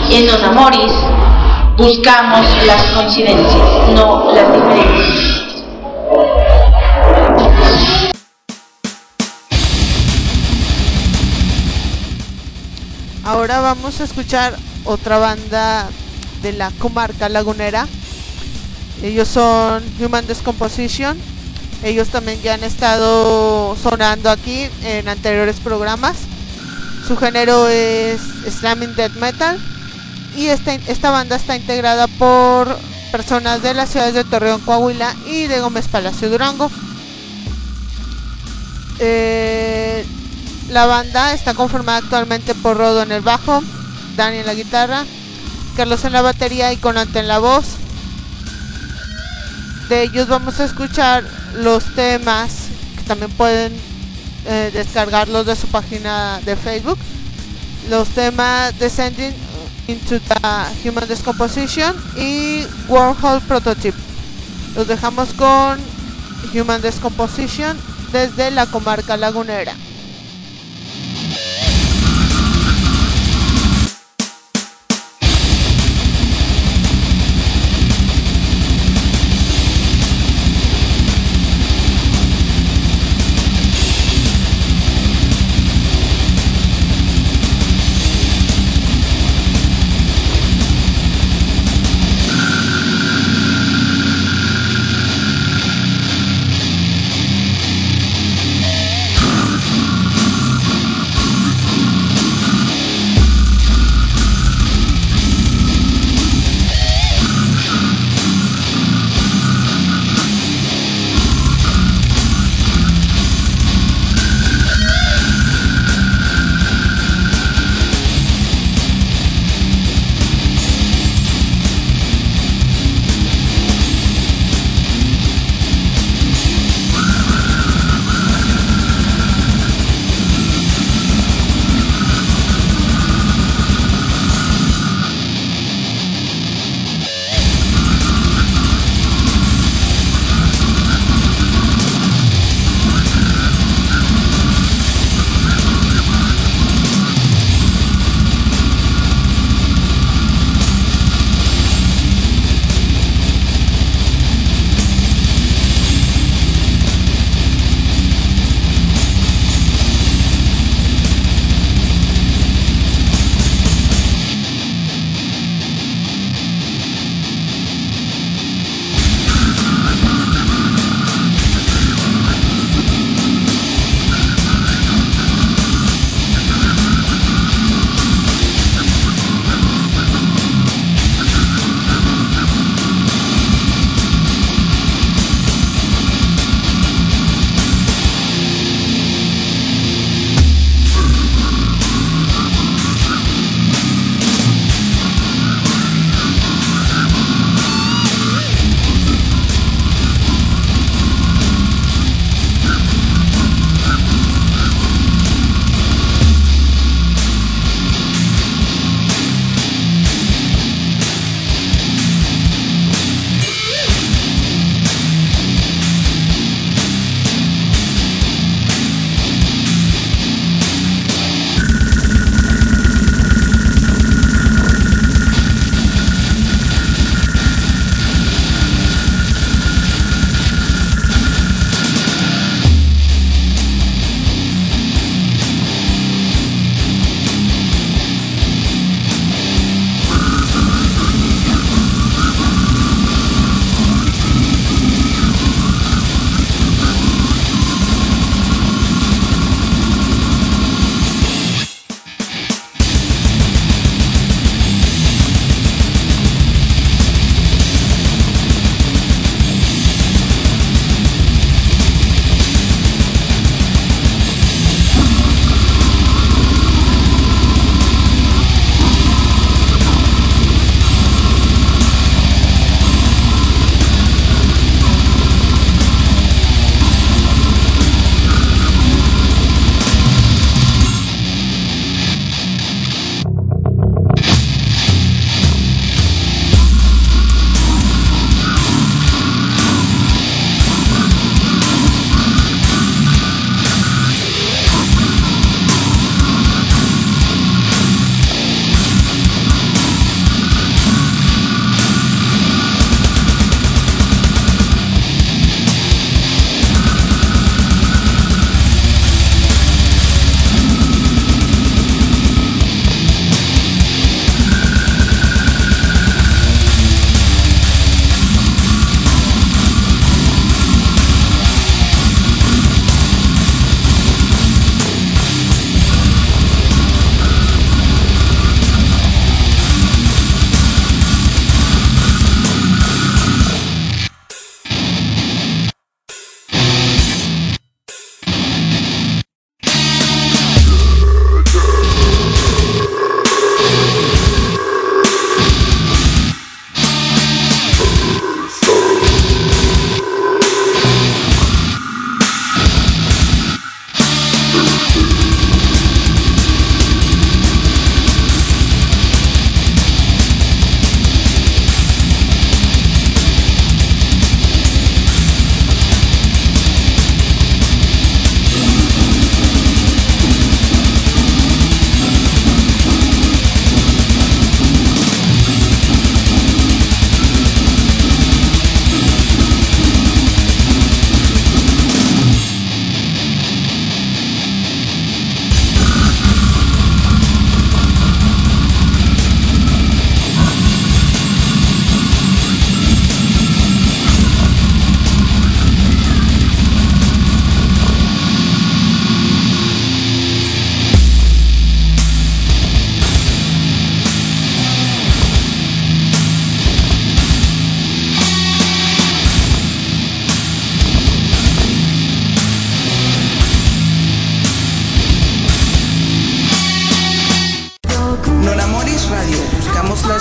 En Non Amoris buscamos las coincidencias, no las diferencias. Ahora vamos a escuchar otra banda de la comarca lagunera. Ellos son Human Descomposition. Ellos también ya han estado sonando aquí en anteriores programas. Su género es Slamming Death Metal. Y esta banda está integrada por personas de las ciudades de Torreón, Coahuila y de Gómez Palacio, Durango. La banda está conformada actualmente por Rodo en el bajo, Dani en la guitarra, Carlos en la batería y Conante en la voz. De ellos vamos a escuchar los temas que también pueden descargarlos de su página de Facebook. Los temas Descending into the Human Descomposition y Warhol Prototype. Los dejamos con Human Descomposition desde la comarca lagunera.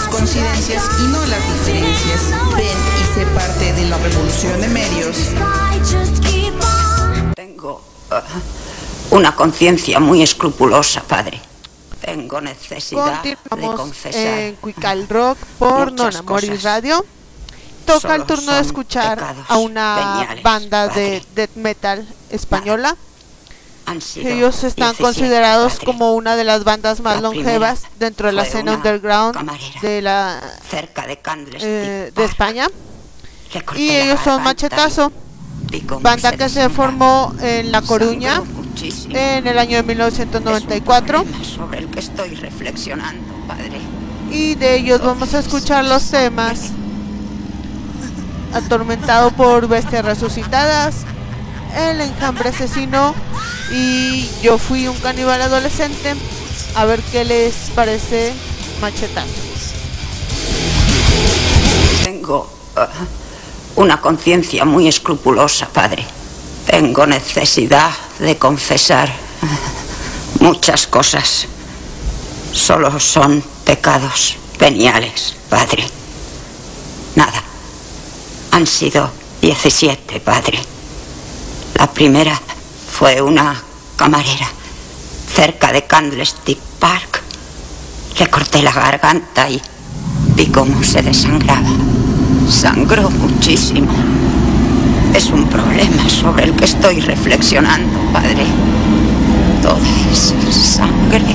coincidencias y no las diferencias. Ven y sé parte de la revolución de medios. Tengo una conciencia muy escrupulosa, padre. Tengo necesidad de confesar. En Cuical Rock por Nona Moris Radio. Toca el turno de escuchar a una banda de death metal española. Ellos están considerados como una de las bandas más longevas dentro de la escena underground de la de España. Y ellos son Machetazo, banda que se formó en La Coruña en el año de 1994. Sobre el que estoy reflexionando, padre. Y de ellos vamos a escuchar los temas Atormentado por bestias resucitadas, El enjambre asesino y Yo fui un caníbal adolescente. A ver qué les parece Machetazo. Tengo una conciencia muy escrupulosa, padre. Tengo necesidad de confesar muchas cosas. Solo son pecados veniales, padre. Nada. Han sido 17, padre. La primera fue una camarera cerca de Candlestick Park. Le corté la garganta y vi cómo se desangraba. Sangró muchísimo. Es un problema sobre el que estoy reflexionando, padre. Toda esa sangre.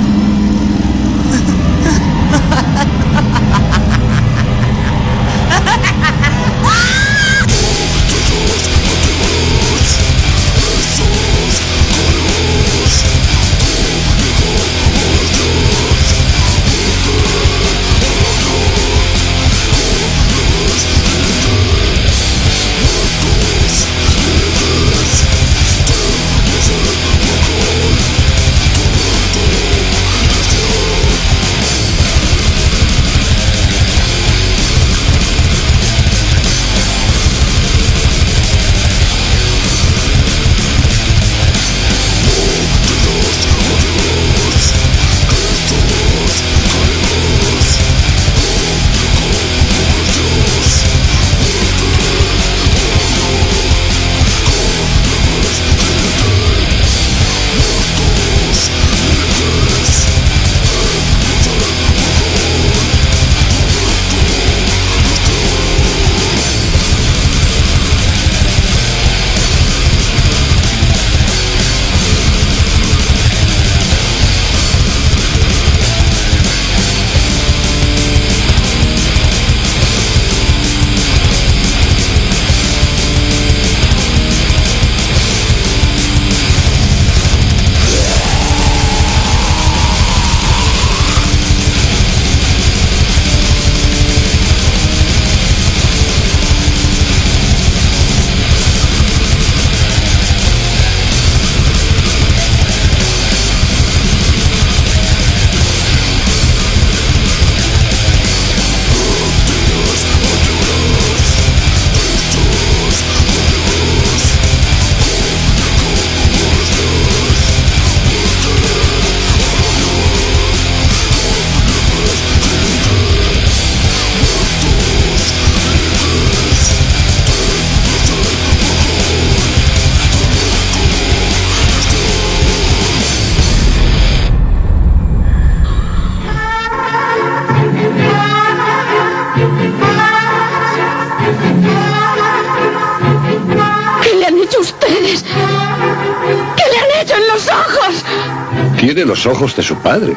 Tiene los ojos de su padre.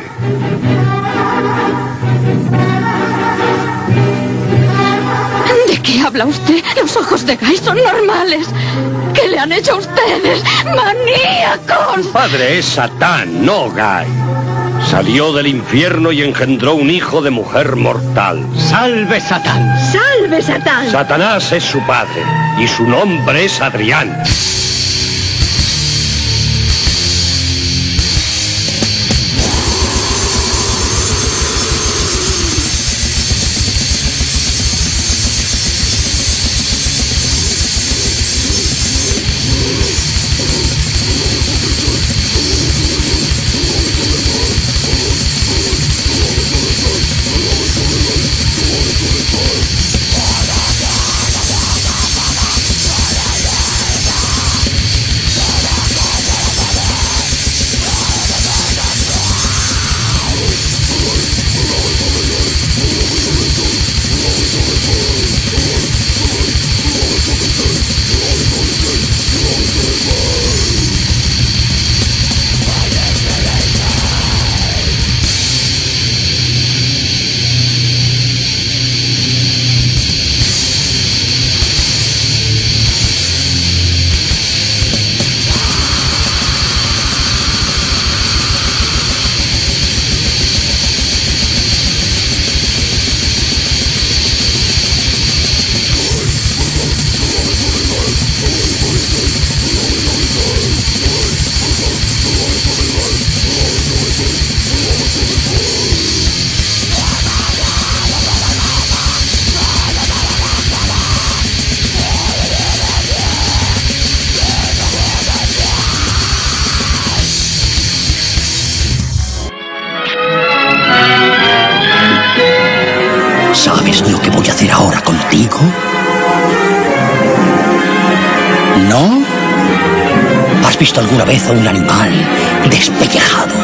¿De qué habla usted? Los ojos de Guy son normales. ¿Qué le han hecho a ustedes? ¡Maníacos! Su padre es Satán, no Guy. Salió del infierno y engendró un hijo de mujer mortal. ¡Salve Satán! ¡Salve Satán! Satanás es su padre y su nombre es Adrián. ¿Sabes lo que voy a hacer ahora contigo? ¿No? ¿Has visto alguna vez a un animal despellejado?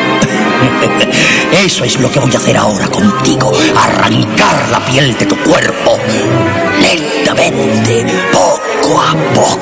Eso es lo que voy a hacer ahora contigo. Arrancar la piel de tu cuerpo. Lentamente, poco a poco.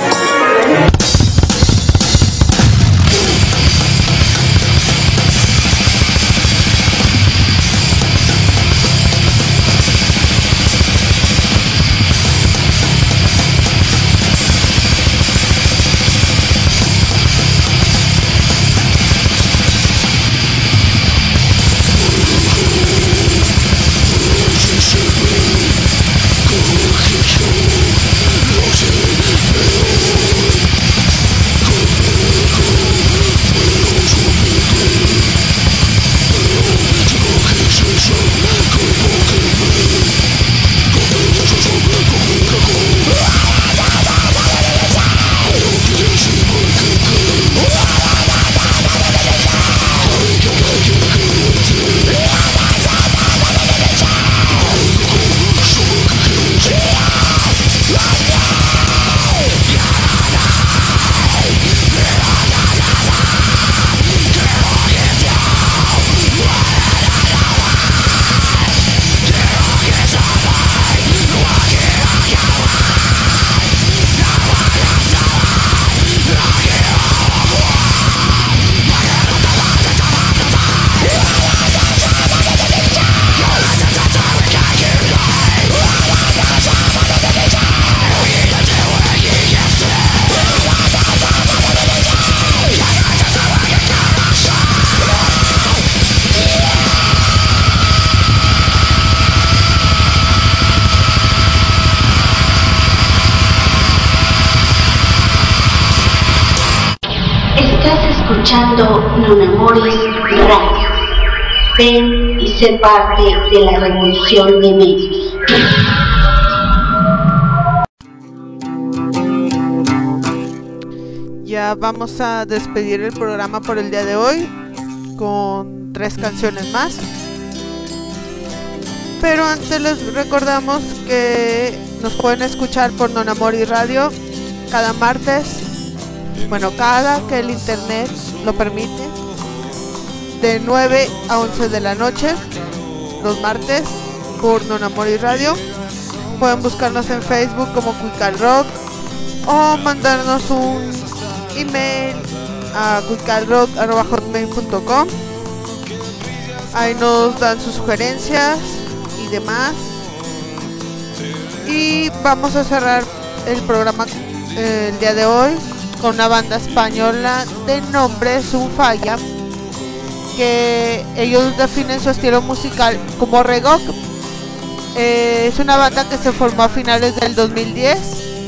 escuchando Nunemoris Radio. Ven y sé parte de la revolución de medios. Ya vamos a despedir el programa por el día de hoy con 3 canciones más. Pero antes les recordamos que nos pueden escuchar por Nunemoris Radio cada martes, cada que el internet lo permite, de 9 a 11 de la noche, los martes, por Nunemoris Radio. Pueden buscarnos en Facebook como Cuical Rock o mandarnos un email a cuicalrock@hotmail.com. Ahí nos dan sus sugerencias y demás. Y vamos a cerrar el programa el día de hoy con una banda española de nombre Sunfalla, que ellos definen su estilo musical como reggae. Es una banda que se formó a finales del 2010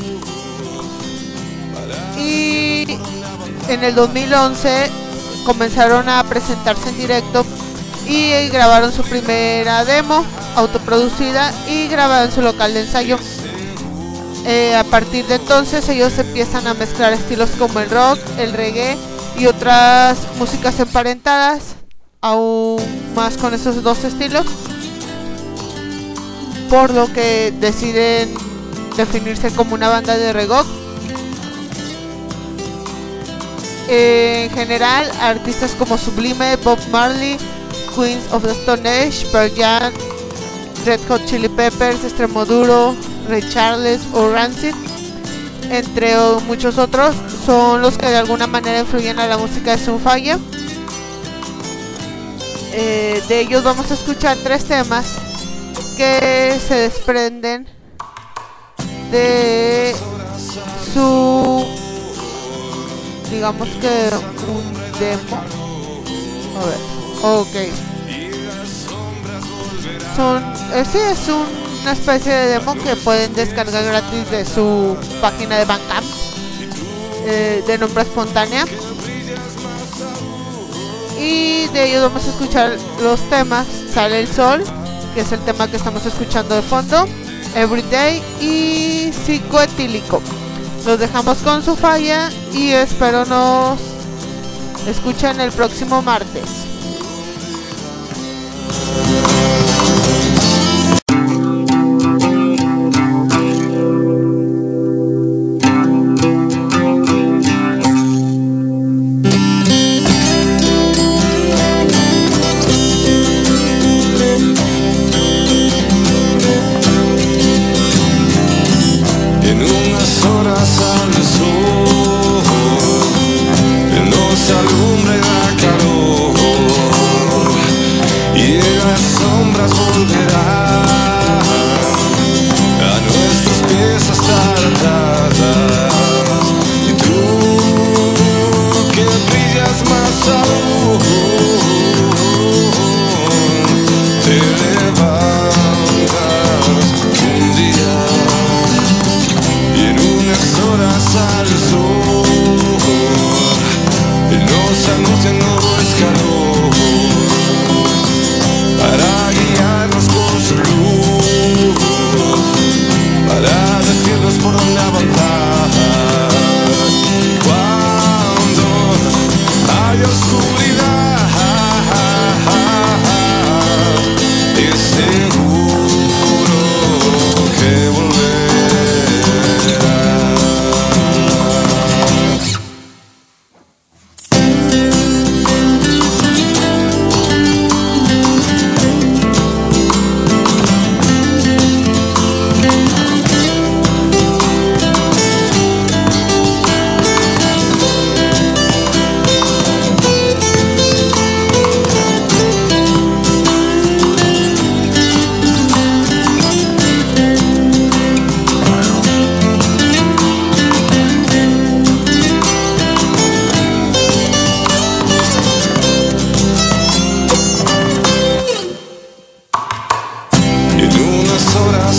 y en el 2011 comenzaron a presentarse en directo y grabaron su primera demo autoproducida y grabada en su local de ensayo. A partir de entonces ellos empiezan a mezclar estilos como el rock, el reggae y otras músicas emparentadas, aún más con esos dos estilos, por lo que deciden definirse como una banda de reggae. En general, artistas como Sublime, Bob Marley, Queens of the Stone Age, Pearl Jam, Red Hot Chili Peppers, Extremoduro, Ray Charles o Rancid, entre muchos otros, son los que de alguna manera influyen a la música de Sunfalla. De ellos vamos a escuchar 3 temas que se desprenden de su, digamos que un demo. A ver, ok. Sí, es una especie de demo que pueden descargar gratis de su página de Bandcamp, de nombre Espontánea. Y de ellos vamos a escuchar los temas Sale el Sol, que es el tema que estamos escuchando de fondo, Everyday y Psicoetílico. Los dejamos con Sunfalla y espero nos escuchen el próximo martes.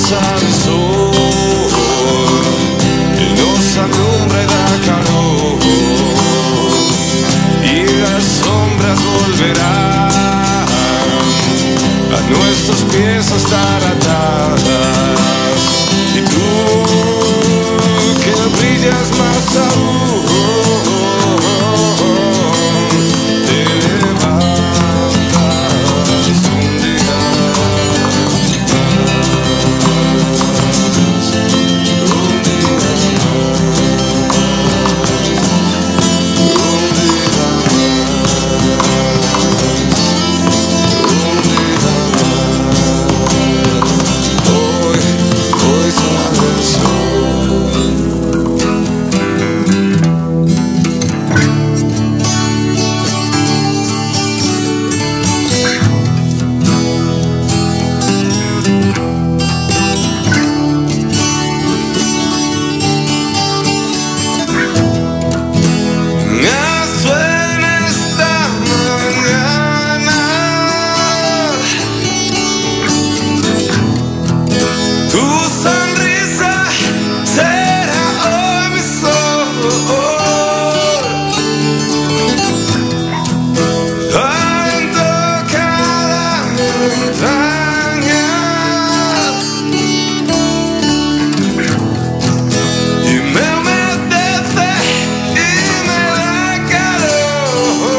sale el sol y nos alumbra y da calor y las sombras volverán a nuestros pies a estar atadas y tú que brillas más aún te levantas un día. Hoy sale el sol. Suena esta mañana tu sonrisa será hoy mi sol. Tanto cada entraña y me humedece y me da calor.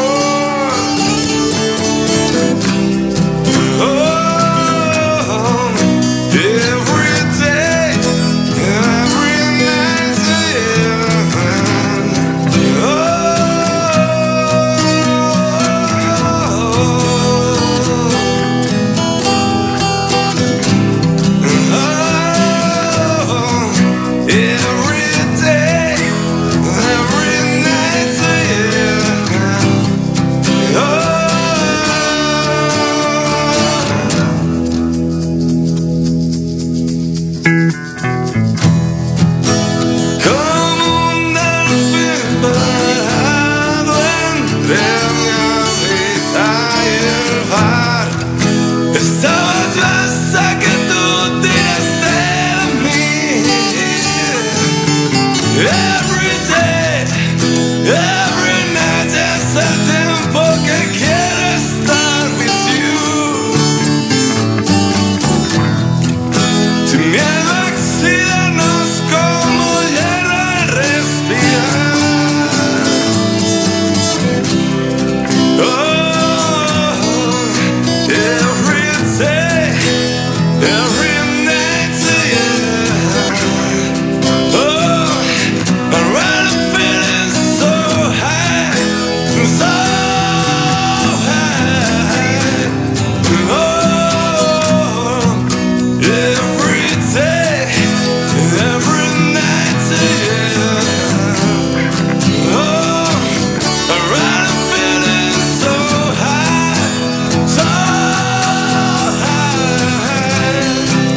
Oh, every day, every night, every day, every night, como un delfín parado entre mi vida y el bar. Estaba yo hasta que tú tiraste de mí. Every day, every night es el tiempo que quiero estar with you. Sin miedo a oxidarnos como hierro al respirar. Oh, every day, every night, yeah. Oh, I'm really feeling so high, so high. Oh, every day, every night, yeah. Oh, I'm really feeling so high, so high.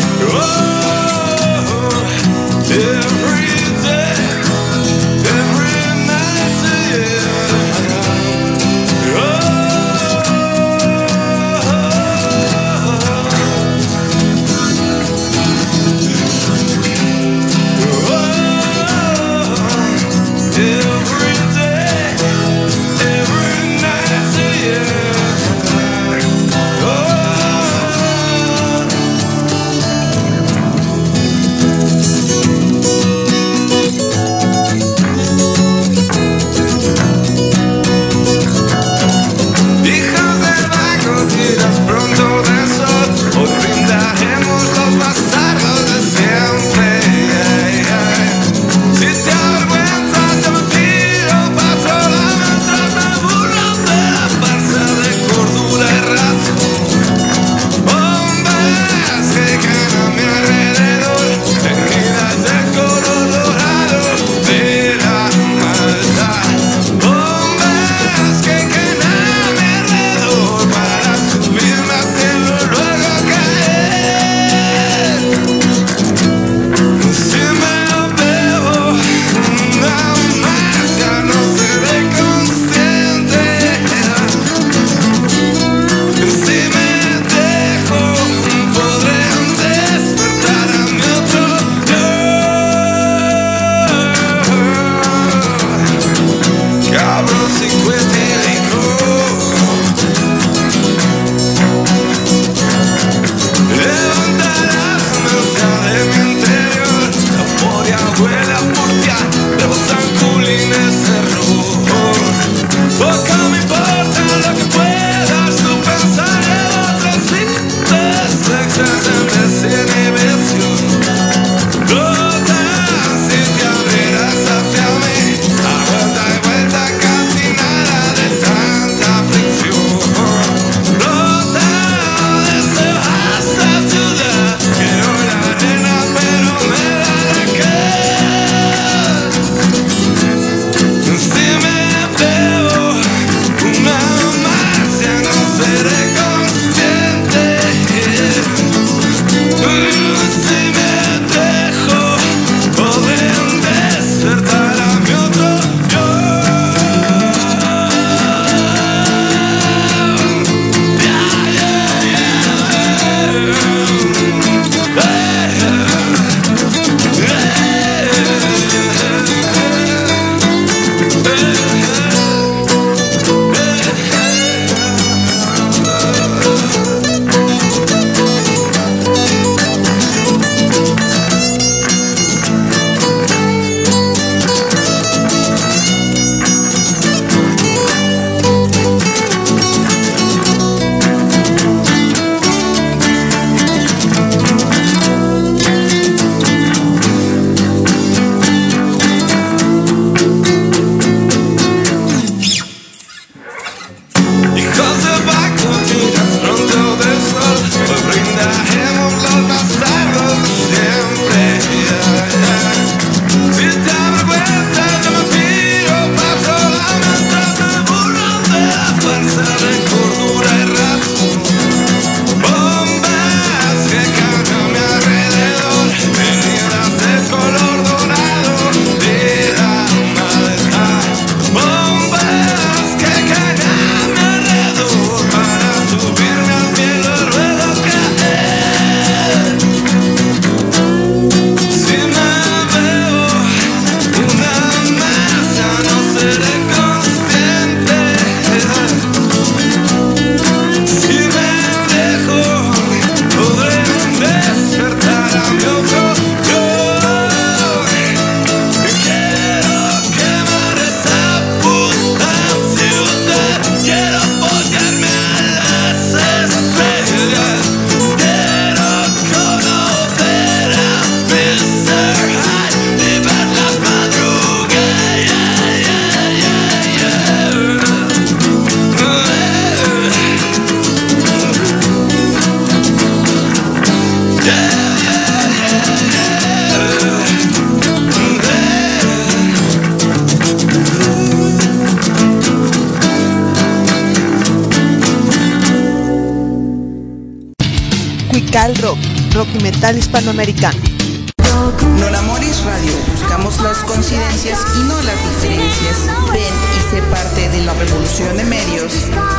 rock y metal hispanoamericano. Nonamoris Radio, buscamos las coincidencias y no las diferencias. Ven y sé parte de la revolución de medios.